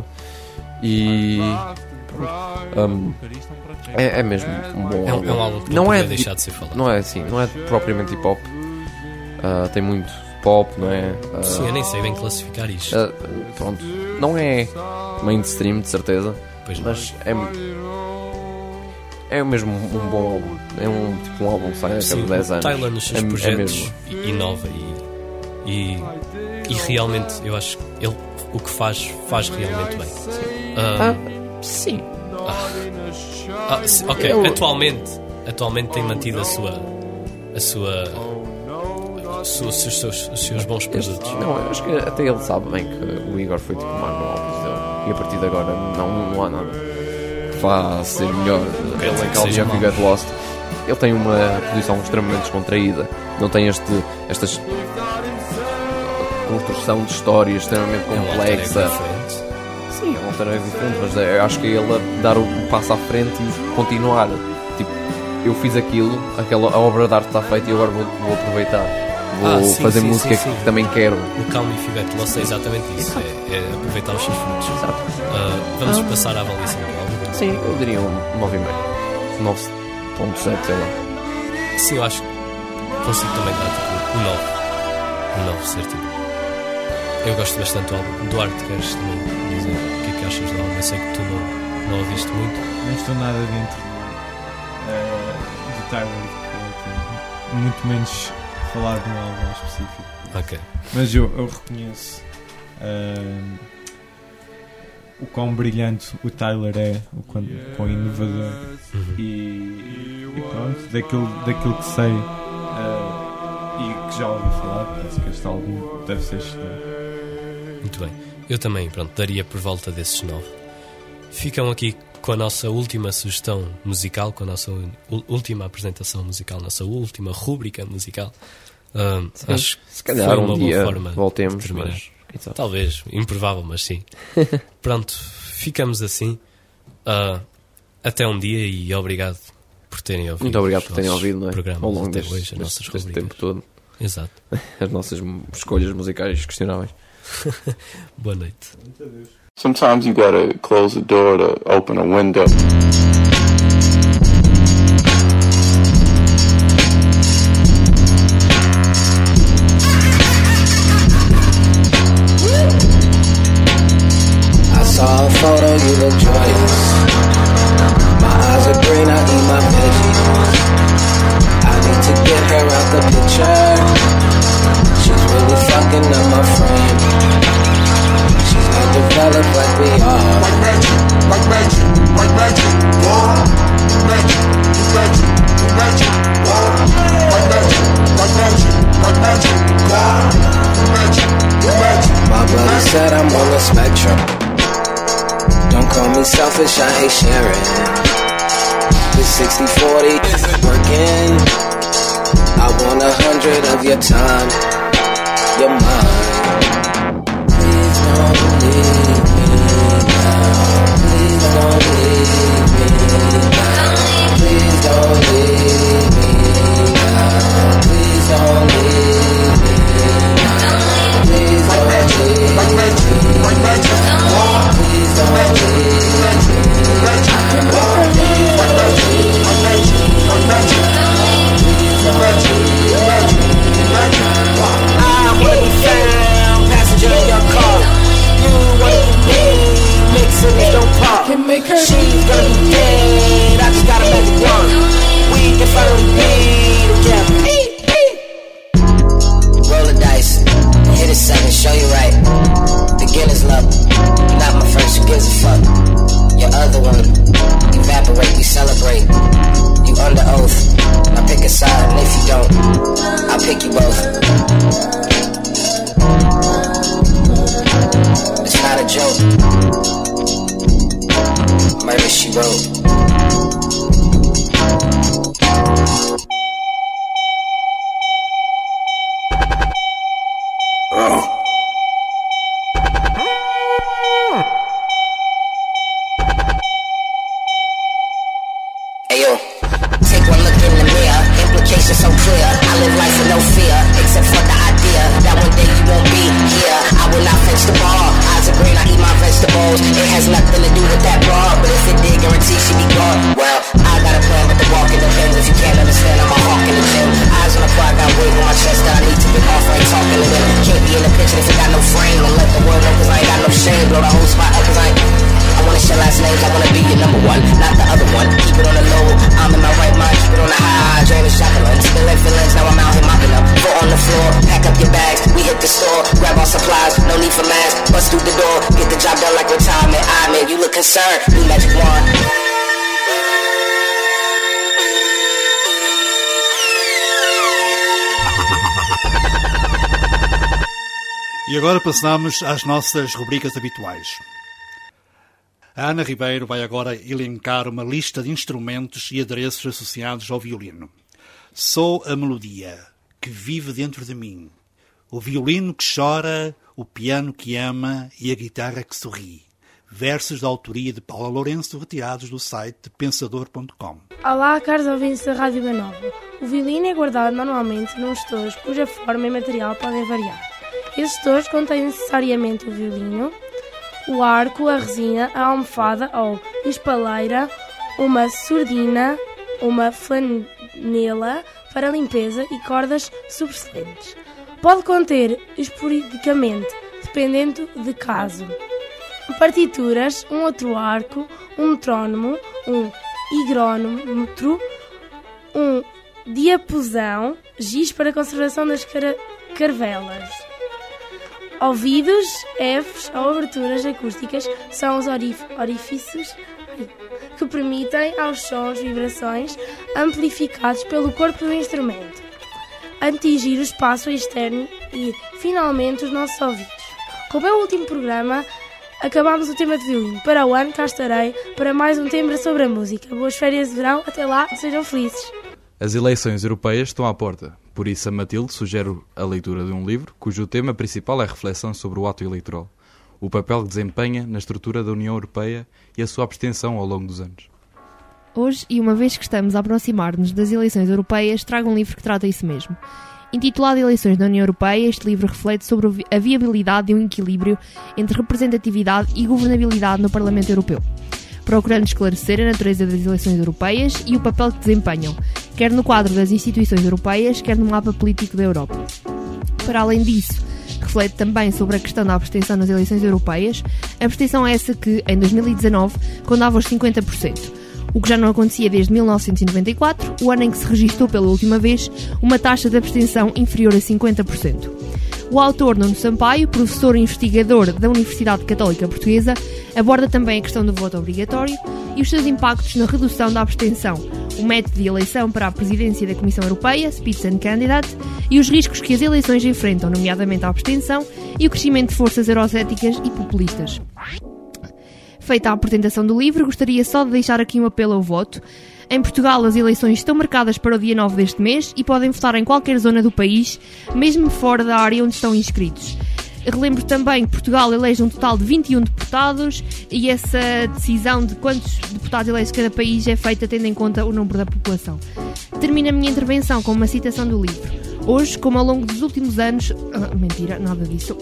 E um, é, é mesmo um bom É um- álbum. é um álbum que não é podia deixar de ser falado. Não é assim, não é propriamente hip hop. Uh, tem muito pop, não é? Uh, Sim, eu nem sei bem classificar isto. uh, pronto, não é mainstream de certeza, Pois não. mas é é mesmo um bom álbum. É um tipo um álbum que sai a Sim, cada dez o anos. Tyler nos seus é, é projetos mesmo. i- inova e, e, e realmente eu acho que ele o que faz, faz realmente bem. Ah, sim. Ah, ah, sim, ok, Eu- atualmente, atualmente tem mantido a sua a sua, a sua- os, seus, os, os seus bons produtos. Não, eu acho que até ele sabe bem que o Igor foi tipo um ano no álbum dele. E a partir de agora não, não há nada que vá ser melhor. quer dizer Ele que é seja Calvin mau. Get Lost. Ele tem uma posição extremamente descontraída. Não tem este, estas construção de histórias extremamente É um complexa. alter ego diferente. Sim, é um alter ego diferente, mas eu acho que é ele a dar um passo à frente e continuar. Tipo, eu fiz aquilo, aquela, a obra de arte está feita e agora vou, vou aproveitar. Vou Ah, sim, fazer sim, música sim, sim. que também quero. O Calm If You Get Lost é exatamente isso, é, é aproveitar os seus frutos. Ah, vamos passar à avaliação do álbum. Sim, eu diria um nove vírgula cinco. nove vírgula sete, sei lá. sim, eu acho que consigo também dar tipo um nove. Um nove ser tipo. Eu gosto bastante do álbum. Duarte, queres também dizer o que é que achas do álbum? Eu sei que tu não, não ouviste muito. Não estou nada dentro uh, do Tyler, Creator, muito menos falar de um álbum específico. Ok. Mas eu, eu reconheço uh, o quão brilhante o Tyler é, o quão, o quão inovador. Uhum. E, e pronto, daquilo, daquilo que sei uh, e que já ouvi falar, parece que este álbum deve ser excelente. Muito bem. Eu também, pronto, daria por volta desses nove. Ficam aqui com a nossa última sugestão musical, com a nossa última apresentação musical, nossa última rúbrica musical. Uh, sim, acho se calhar foi um uma dia boa forma voltemos, de terminar. Mas talvez, improvável, mas sim. Pronto, ficamos assim. Uh, até um dia e obrigado por terem ouvido. Muito obrigado por terem ouvido, não é? Programas ao longo até deste, hoje, as nossas deste, deste tempo todo. Exato. As nossas escolhas musicais questionáveis. Boa noite. Sometimes you gotta close the door to open a window. I saw a photo, you look joyous. My eyes are green, I eat my veggies. I need to get her out the picture. She's really fucking up my frame. She's not developed like we are. Like magic, like magic, like magic, whoa. Magic, magic, magic, whoa. Like magic, like magic, like magic, whoa. Magic, magic. My brother said I'm on the spectrum. Don't call me selfish, I hate sharing. This sixty forty isn't working. I want a hundred of your time. You're mine. Please don't leave me now. Please don't leave me now. Please don't leave me now. Please don't leave me now. Please don't leave me now. Like magic, like magic, whoa. Please don't leave me now. Magic, whoa. Like magic, like magic, like magic. Magic, magic, magic, whoa. I wanna be found, passenger in your car. You wanna be me, make cities don't pop. She's gonna be dead, I just got a magic wand. We can finally be together. Roll the dice, hit a seven, show you right. Beginner's luck, not my first, who gives a fuck. Your other one, evaporate, we celebrate. You under oath, now pick a side, and if you don't, I'll pick you both. It's not a joke. Murder, she wrote. Oh. Ayo, take one look in the mirror, implications so clear. I live life with no fear, except for the idea that one day you won't be here. I will not fetch the ball, eyes are green, I eat my vegetables. It has nothing to do with that broad, but if it did, guarantee she be gone. Well, I got a plan, but the walk in depends. If you can't understand, I'm a hawk in the gym. Eyes on the prize, got weight on my chest that I need to get off, I ain't talking to them. Can't be in the picture if it got no frame, and let the world know cause I ain't got no shame. Blow the whole spot up cause I ain't, I wanna share last names, I wanna be your number one, not the other one. Keep it on the low, I'm in my right mind, keep it on the high, drain the shotgun, spilling feelings, now I'm out here mopping up. Foot on the floor, pack up your bags, we hit the store, grab our supplies, no need for masks, bust through the door, get the job done like retirement. I mean, you look concerned, new magic wand. E agora passamos às nossas rubricas habituais. A Ana Ribeiro vai agora elencar uma lista de instrumentos e adereços associados ao violino. Sou a melodia que vive dentro de mim, o violino que chora, o piano que ama e a guitarra que sorri. Versos da autoria de Paula Lourenço, retirados do site pensador ponto com. Olá, caros ouvintes da Rádio Benova. O violino é guardado manualmente num estojo cuja forma e material podem variar. Esses estojos contêm necessariamente o violino, o arco, a resina, a almofada ou espaleira, uma surdina, uma flanela, para limpeza e cordas sobressalentes. Pode conter esporadicamente, dependendo de caso, partituras, um outro arco, um metrónomo, um higrómetro, um diapasão, giz para conservação das car- carvelas. Ouvidos, Fs ou aberturas acústicas são os orif- orifícios que permitem aos sons vibrações amplificados pelo corpo do instrumento atingir o espaço externo e, finalmente, os nossos ouvidos. Como é o último programa, acabamos o tema de violino. Para o ano cá estarei para mais um tema sobre a música. Boas férias de verão, até lá, sejam felizes. As eleições europeias estão à porta, por isso a Matilde sugere a leitura de um livro cujo tema principal é a reflexão sobre o ato eleitoral, o papel que desempenha na estrutura da União Europeia e a sua abstenção ao longo dos anos. Hoje, e uma vez que estamos a aproximar-nos das eleições europeias, trago um livro que trata isso mesmo. Intitulado Eleições da União Europeia, este livro reflete sobre a viabilidade de um equilíbrio entre representatividade e governabilidade no Parlamento Europeu, procurando esclarecer a natureza das eleições europeias e o papel que desempenham, quer no quadro das instituições europeias, quer no mapa político da Europa. Para além disso, reflete também sobre a questão da abstenção nas eleições europeias, abstenção essa que, em dois mil e dezanove, rondava os cinquenta por cento, o que já não acontecia desde mil novecentos e noventa e quatro, o ano em que se registou pela última vez uma taxa de abstenção inferior a cinquenta por cento. O autor Nuno Sampaio, professor e investigador da Universidade Católica Portuguesa, aborda também a questão do voto obrigatório e os seus impactos na redução da abstenção, o método de eleição para a presidência da Comissão Europeia, Spitzenkandidat, e os riscos que as eleições enfrentam, nomeadamente a abstenção e o crescimento de forças eurocéticas e populistas. Feita a apresentação do livro, gostaria só de deixar aqui um apelo ao voto. Em Portugal, as eleições estão marcadas para o dia nove deste mês e podem votar em qualquer zona do país, mesmo fora da área onde estão inscritos. Relembro também que Portugal elege um total de vinte e um deputados e essa decisão de quantos deputados elege cada país é feita tendo em conta o número da população. Termino a minha intervenção com uma citação do livro. Hoje, como ao longo dos últimos anos... Ah, mentira, nada disso.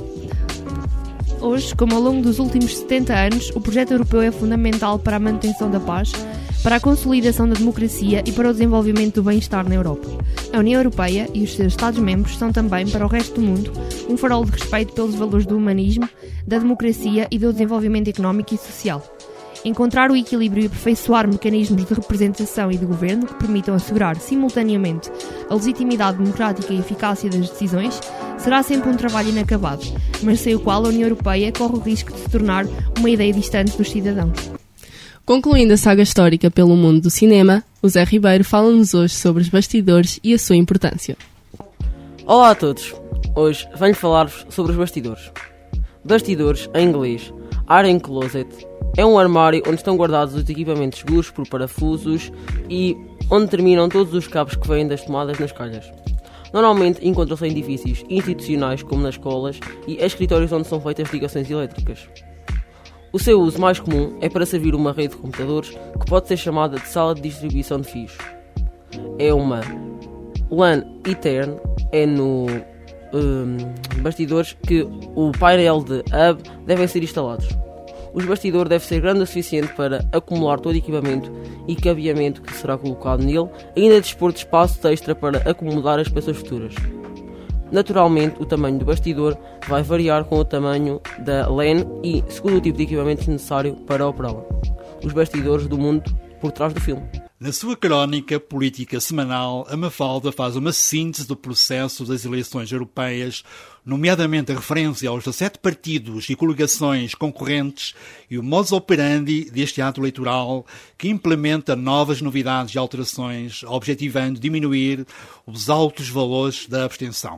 Hoje, como ao longo dos últimos setenta anos, o projeto europeu é fundamental para a manutenção da paz, para a consolidação da democracia e para o desenvolvimento do bem-estar na Europa. A União Europeia e os seus Estados-membros são também, para o resto do mundo, um farol de respeito pelos valores do humanismo, da democracia e do desenvolvimento económico e social. Encontrar o equilíbrio e aperfeiçoar mecanismos de representação e de governo que permitam assegurar simultaneamente a legitimidade democrática e eficácia das decisões será sempre um trabalho inacabado, mas sem o qual a União Europeia corre o risco de se tornar uma ideia distante dos cidadãos. Concluindo a saga histórica pelo mundo do cinema, o Zé Ribeiro fala-nos hoje sobre os bastidores e a sua importância. Olá a todos! Hoje venho falar-vos sobre os bastidores. Bastidores, em inglês, Iron Closet, é um armário onde estão guardados os equipamentos seguros por parafusos e onde terminam todos os cabos que vêm das tomadas nas calhas. Normalmente encontram-se em edifícios institucionais como nas escolas e escritórios onde são feitas ligações elétricas. O seu uso mais comum é para servir uma rede de computadores que pode ser chamada de sala de distribuição de fios. É uma LAN Ethernet, é no um, bastidores que o painel de hub devem ser instalados. O bastidor deve ser grande o suficiente para acumular todo o equipamento e cabeamento que será colocado nele, ainda dispor de espaço extra para acomodar as peças futuras. Naturalmente, o tamanho do bastidor vai variar com o tamanho da LAN e segundo o tipo de equipamento necessário para operá-la. Os bastidores do mundo por trás do filme. Na sua crónica política semanal, a Mafalda faz uma síntese do processo das eleições europeias, nomeadamente a referência aos dezassete partidos e coligações concorrentes e o modus operandi deste ato eleitoral que implementa novas novidades e alterações, objetivando diminuir os altos valores da abstenção.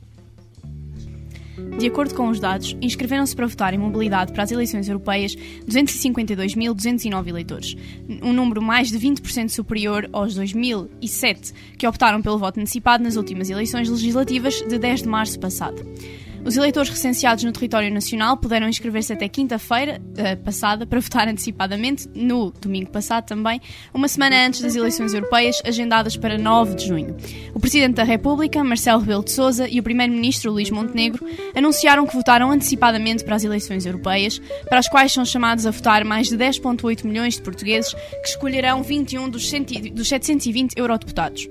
De acordo com os dados, inscreveram-se para votar em mobilidade para as eleições europeias duzentos e cinquenta e dois mil duzentos e nove eleitores, um número mais de vinte por cento superior aos dois mil e sete que optaram pelo voto antecipado nas últimas eleições legislativas de dez de março passado. Os eleitores recenseados no território nacional puderam inscrever-se até quinta-feira uh, passada para votar antecipadamente, no domingo passado também, uma semana antes das eleições europeias, agendadas para nove de junho. O Presidente da República, Marcelo Rebelo de Sousa, e o Primeiro-Ministro, Luís Montenegro, anunciaram que votaram antecipadamente para as eleições europeias, para as quais são chamados a votar mais de dez vírgula oito milhões de portugueses, que escolherão vinte e um dos, cento, dos setecentos e vinte eurodeputados.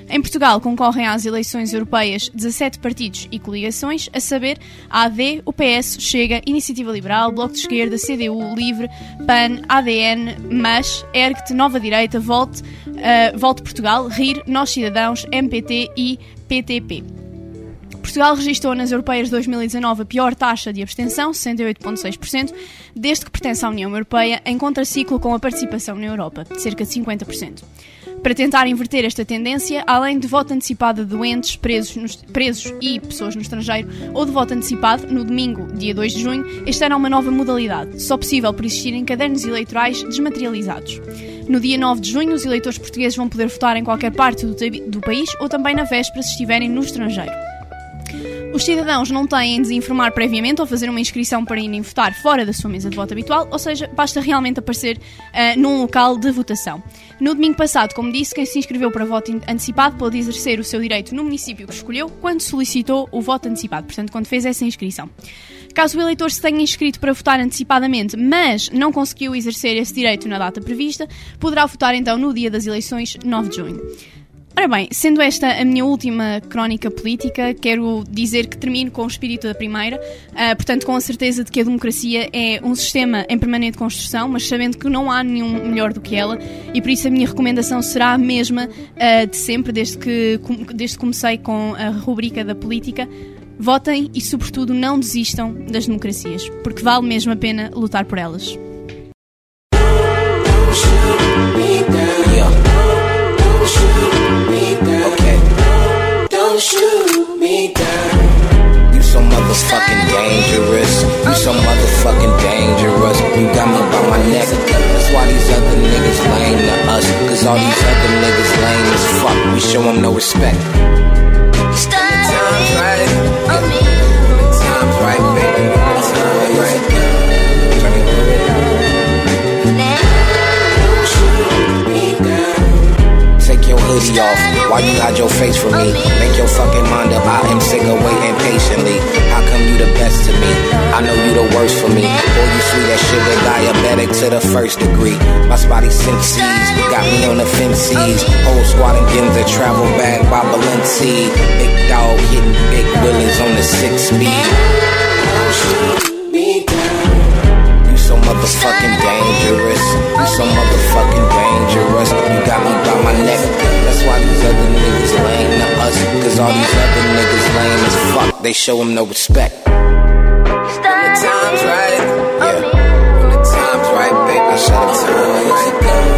Em Portugal concorrem às eleições europeias dezassete partidos e coligações, a saber, a A D, o P S, Chega, Iniciativa Liberal, Bloco de Esquerda, C D U, Livre, P A N, A D N, M A S, ERGT, Nova Direita, Volte, uh, Volte Portugal, R I R, Nós Cidadãos, M P T e P T P. Portugal registrou nas europeias de dois mil e dezanove a pior taxa de abstenção, sessenta e oito vírgula seis por cento, desde que pertence à União Europeia, em contraciclo com a participação na Europa, de cerca de cinquenta por cento. Para tentar inverter esta tendência, além de voto antecipado de doentes, presos, nos, presos e pessoas no estrangeiro, ou de voto antecipado, no domingo, dia dois de junho, este ano há uma nova modalidade, só possível por existirem cadernos eleitorais desmaterializados. No dia nove de junho, os eleitores portugueses vão poder votar em qualquer parte do, do país ou também na véspera se estiverem no estrangeiro. Os cidadãos não têm de se informar previamente ou fazer uma inscrição para irem votar fora da sua mesa de voto habitual, ou seja, basta realmente aparecer uh, num local de votação. No domingo passado, como disse, quem se inscreveu para voto antecipado pôde exercer o seu direito no município que escolheu quando solicitou o voto antecipado, portanto, quando fez essa inscrição. Caso o eleitor se tenha inscrito para votar antecipadamente, mas não conseguiu exercer esse direito na data prevista, poderá votar então no dia das eleições, nove de junho. Ora bem, sendo esta a minha última crónica política, quero dizer que termino com o espírito da primeira, uh, portanto com a certeza de que a democracia é um sistema em permanente construção, mas sabendo que não há nenhum melhor do que ela, e por isso a minha recomendação será a mesma uh, de sempre, desde que, desde que comecei com a rubrica da política. Votem e, sobretudo, não desistam das democracias, porque vale mesmo a pena lutar por elas. Don't shoot me down. You so motherfucking dangerous. You so motherfucking dangerous. You got me by my neck. That's why these other niggas lame to us. Cause all these other niggas lame as fuck. We show them no respect. When the time's right, yeah. When the time's right, baby. When the time's right. Turn it on. Don't shoot me down. Take your hoodie off. Why you hide your face from me? Make your fucking mind up. I am sick of waiting patiently. How come you the best to me? I know you the worst for me. Boy, you sweet as sugar, diabetic to the first degree. My spotty senses got me on the fences. Whole squad and Ginza travel bag by Balenci. Big dog hitting big willies on the six speed. Shoot me down. You so motherfucking dangerous. You so motherfucking dangerous. You got me by my neck. That's why these other niggas lame to us. Cause all these other niggas lame as fuck. They show them no respect. When the time's right, yeah. When the time's right, baby, I show the time right.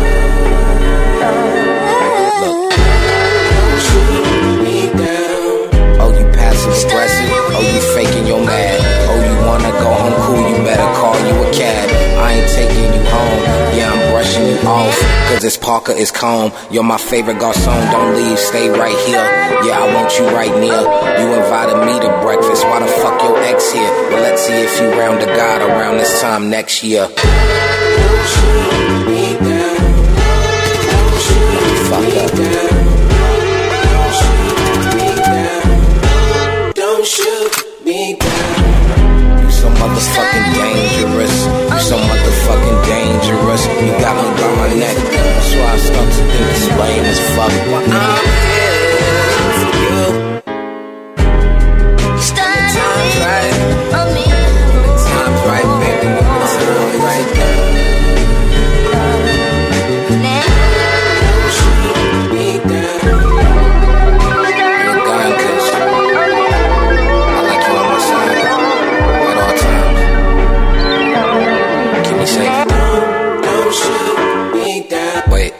Look, don't shoot me down. Oh, you passive aggressive. Oh, you faking your mad. Oh, you wanna go home cool, you better call you a cab. I ain't taking you home, yeah, I'm brushing you off. Cause this Parker is calm. You're my favorite garçon, don't leave, stay right here. Yeah, I want you right near. You invited me to breakfast, why the fuck your ex here? Well, let's see if you round to God around this time next year. Don't shoot me down. Don't shoot me fuck up. Don't shoot me down. Don't shoot me down. You so motherfucking dangerous. You so motherfucking dangerous. You got me by my neck. That's why I start to think it's lame as fuck. Well, I'm here for you. When the time's right, when the time's right, baby, when the time's right. Don't shoot me down. You're gone, cause I like you on my side at all times. Keep me safe. Don't, don't shoot me down. Wait.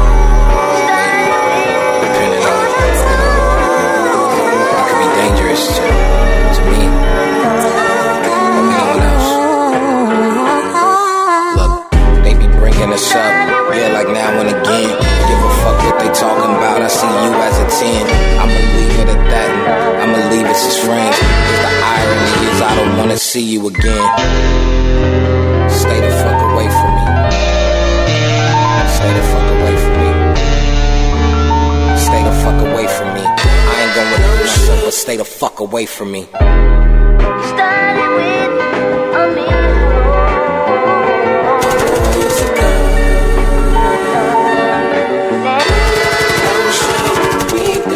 Us up, yeah, like now and again. Give a fuck what they talking about. I see you as a ten. I'ma leave it at that. And I'ma leave us as friends. Cause the irony is I don't wanna see you again. Stay the fuck away from me. Stay the fuck away from me. Stay the fuck away from me. I ain't gonna repeat myself, but stay the fuck away from me. Started with a me. Don't shoot me down.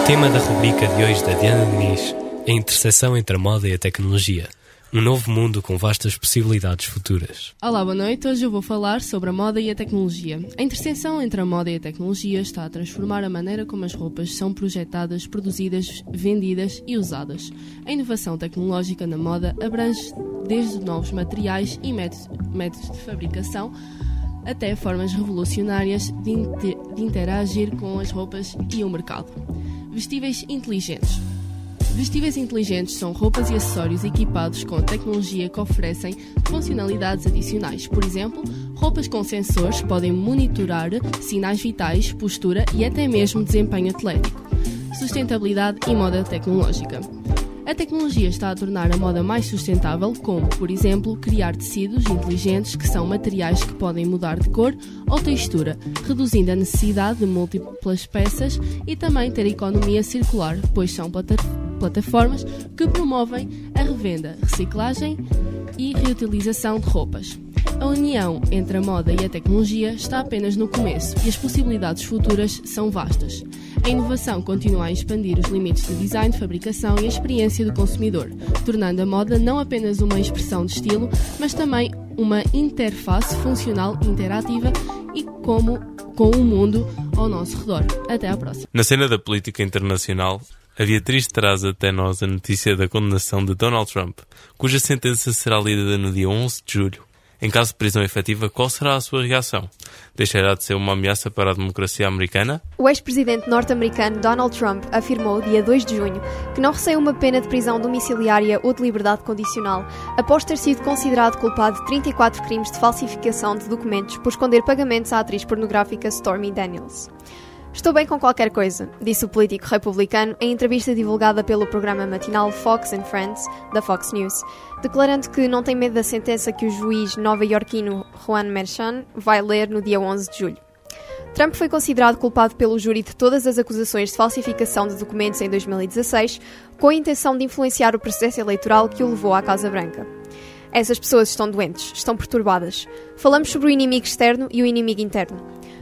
tema da rubrica de hoje da Diana Diniz é a interseção entre a moda e a tecnologia. Um novo mundo com vastas possibilidades futuras. Olá, boa noite. Hoje eu vou falar sobre a moda e a tecnologia. A interseção entre a moda e a tecnologia está a transformar a maneira como as roupas são projetadas, produzidas, vendidas e usadas. A inovação tecnológica na moda abrange desde novos materiais e métodos de fabricação até formas revolucionárias de, inter- de interagir com as roupas e o mercado. Vestíveis inteligentes. Vestíveis inteligentes são roupas e acessórios equipados com a tecnologia que oferecem funcionalidades adicionais. Por exemplo, roupas com sensores podem monitorar sinais vitais, postura e até mesmo desempenho atlético. Sustentabilidade e moda tecnológica. A tecnologia está a tornar a moda mais sustentável, como, por exemplo, criar tecidos inteligentes que são materiais que podem mudar de cor ou textura, reduzindo a necessidade de múltiplas peças e também ter economia circular, pois são plataformas plataformas que promovem a revenda, reciclagem e reutilização de roupas. A união entre a moda e a tecnologia está apenas no começo e as possibilidades futuras são vastas. A inovação continua a expandir os limites de design, fabricação e a experiência do consumidor, tornando a moda não apenas uma expressão de estilo, mas também uma interface funcional interativa e como com o mundo ao nosso redor. Até à próxima. Na cena da política internacional, a Beatriz traz até nós a notícia da condenação de Donald Trump, cuja sentença será lida no dia onze de julho. Em caso de prisão efetiva, qual será a sua reação? Deixará de ser uma ameaça para a democracia americana? O ex-presidente norte-americano Donald Trump afirmou, dia dois de junho, que não receia uma pena de prisão domiciliária ou de liberdade condicional, após ter sido considerado culpado de trinta e quatro crimes de falsificação de documentos por esconder pagamentos à atriz pornográfica Stormy Daniels. Estou bem com qualquer coisa, disse o político republicano em entrevista divulgada pelo programa matinal Fox and Friends, da Fox News, declarando que não tem medo da sentença que o juiz nova-iorquino Juan Merchan vai ler no dia onze de julho. Trump foi considerado culpado pelo júri de todas as acusações de falsificação de documentos em dois mil e dezasseis, com a intenção de influenciar o processo eleitoral que o levou à Casa Branca. Essas pessoas estão doentes, estão perturbadas. Falamos sobre o inimigo externo e o inimigo interno.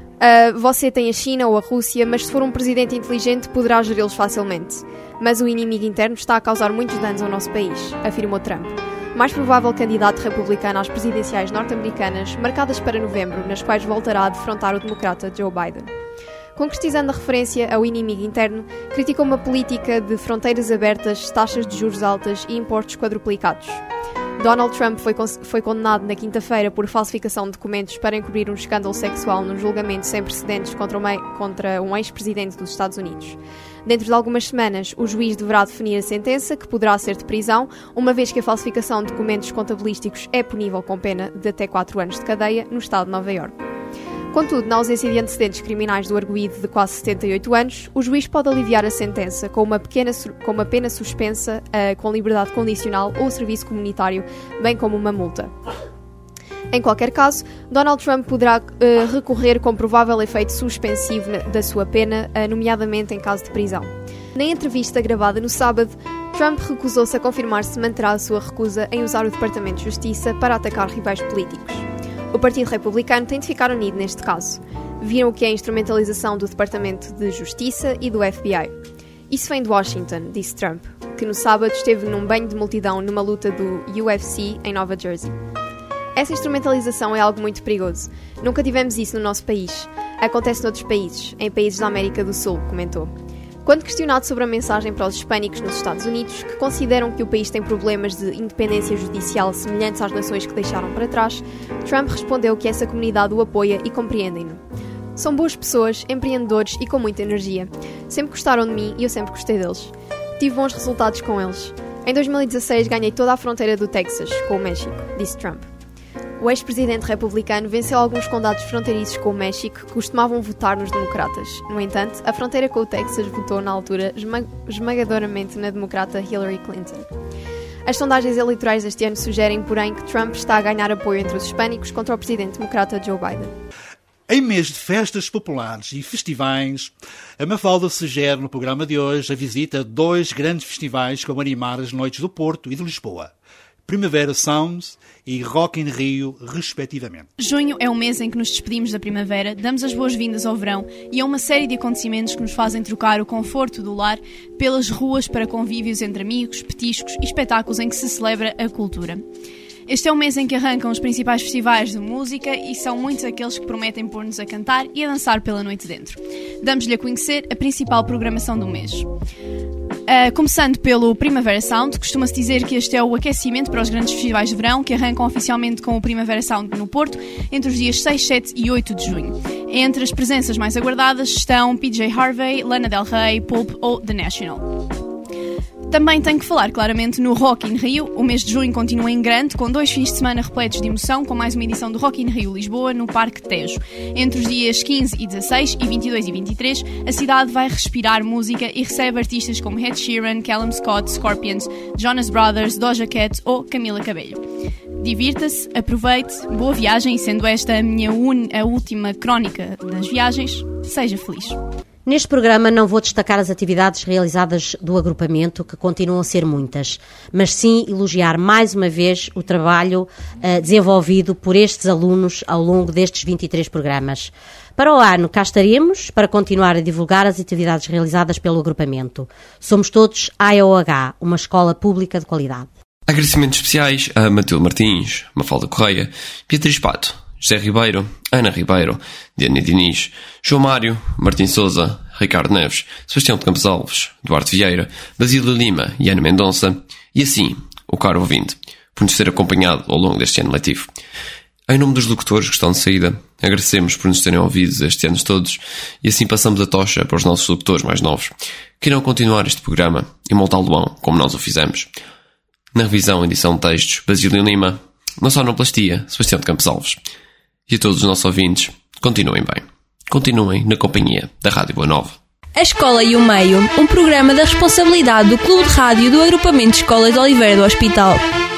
Uh, você tem a China ou a Rússia, mas se for um presidente inteligente poderá geri-los facilmente. Mas o inimigo interno está a causar muitos danos ao nosso país, afirmou Trump. Mais provável candidato republicano às presidenciais norte-americanas, marcadas para novembro, nas quais voltará a defrontar o democrata Joe Biden. Concretizando a referência ao inimigo interno, criticou uma política de fronteiras abertas, taxas de juros altas e impostos quadruplicados. Donald Trump foi, foi condenado na quinta-feira por falsificação de documentos para encobrir um escândalo sexual num julgamento sem precedentes contra, uma, contra um ex-presidente dos Estados Unidos. Dentro de algumas semanas, o juiz deverá definir a sentença, que poderá ser de prisão, uma vez que a falsificação de documentos contabilísticos é punível com pena de até quatro anos de cadeia no estado de Nova Iorque. Contudo, na ausência de antecedentes criminais do arguido de quase setenta e oito anos, o juiz pode aliviar a sentença com uma, pequena, com uma pena suspensa, uh, com liberdade condicional ou serviço comunitário, bem como uma multa. Em qualquer caso, Donald Trump poderá uh, recorrer com provável efeito suspensivo na, da sua pena, uh, nomeadamente em caso de prisão. Na entrevista gravada no sábado, Trump recusou-se a confirmar se manterá a sua recusa em usar o Departamento de Justiça para atacar rivais políticos. O Partido Republicano tem de ficar unido neste caso. Viram o que é a instrumentalização do Departamento de Justiça e do F B I. Isso vem de Washington, disse Trump, que no sábado esteve num banho de multidão numa luta do U F C em Nova Jersey. Essa instrumentalização é algo muito perigoso. Nunca tivemos isso no nosso país. Acontece noutros países, em países da América do Sul, comentou. Quando questionado sobre a mensagem para os hispânicos nos Estados Unidos, que consideram que o país tem problemas de independência judicial semelhantes às nações que deixaram para trás, Trump respondeu que essa comunidade o apoia e compreendem-no. São boas pessoas, empreendedores e com muita energia. Sempre gostaram de mim e eu sempre gostei deles. Tive bons resultados com eles. Em dois mil e dezasseis ganhei toda a fronteira do Texas, com o México, disse Trump. O ex-presidente republicano venceu alguns condados fronteiriços com o México que costumavam votar nos democratas. No entanto, a fronteira com o Texas votou na altura esmagadoramente na democrata Hillary Clinton. As sondagens eleitorais deste ano sugerem, porém, que Trump está a ganhar apoio entre os hispânicos contra o presidente democrata Joe Biden. Em mês de festas populares e festivais, a Mafalda sugere no programa de hoje a visita a dois grandes festivais que vão animar as noites do Porto e de Lisboa. Primavera Sound e Rock in Rio, respectivamente. Junho é o mês em que nos despedimos da primavera, damos as boas-vindas ao verão e a uma série de acontecimentos que nos fazem trocar o conforto do lar pelas ruas para convívios entre amigos, petiscos e espetáculos em que se celebra a cultura. Este é o mês em que arrancam os principais festivais de música e são muitos aqueles que prometem pôr-nos a cantar e a dançar pela noite dentro. Damos-lhe a conhecer a principal programação do mês. Uh, começando pelo Primavera Sound, costuma-se dizer que este é o aquecimento para os grandes festivais de verão que arrancam oficialmente com o Primavera Sound no Porto entre os dias seis, sete e oito de junho. Entre as presenças mais aguardadas estão P J Harvey, Lana Del Rey, Pulp ou The National. Também tenho que falar claramente no Rock in Rio. O mês de junho continua em grande, com dois fins de semana repletos de emoção, com mais uma edição do Rock in Rio Lisboa, no Parque Tejo. Entre os dias quinze e dezasseis e vinte e dois e vinte e três, a cidade vai respirar música e recebe artistas como Ed Sheeran, Callum Scott, Scorpions, Jonas Brothers, Doja Cat ou Camila Cabello. Divirta-se, aproveite, boa viagem e, sendo esta a minha un... a última crónica das viagens, seja feliz. Neste programa não vou destacar as atividades realizadas do agrupamento, que continuam a ser muitas, mas sim elogiar mais uma vez o trabalho uh, desenvolvido por estes alunos ao longo destes vinte e três programas. Para o ano cá estaremos para continuar a divulgar as atividades realizadas pelo agrupamento. Somos todos A E O H, uma escola pública de qualidade. Agradecimentos especiais a Matilde Martins, Mafalda Correia, Beatriz Pato, José Ribeiro, Ana Ribeiro, Diana Diniz, João Mário, Martim Souza, Ricardo Neves, Sebastião de Campos Alves, Duarte Vieira, Basílio Lima e Ana Mendonça, e assim, o caro ouvinte, por nos ter acompanhado ao longo deste ano letivo. Em nome dos locutores que estão de saída, agradecemos por nos terem ouvido estes anos todos e assim passamos a tocha para os nossos locutores mais novos, que irão continuar este programa e montá-lo como nós o fizemos. Na revisão e edição de textos, Basílio Lima, na sonoplastia, Sebastião de Campos Alves. E a todos os nossos ouvintes, continuem bem. Continuem na companhia da Rádio Boa Nova. A Escola e o Meio, um programa da responsabilidade do Clube de Rádio do Agrupamento de Escolas de Oliveira do Hospital.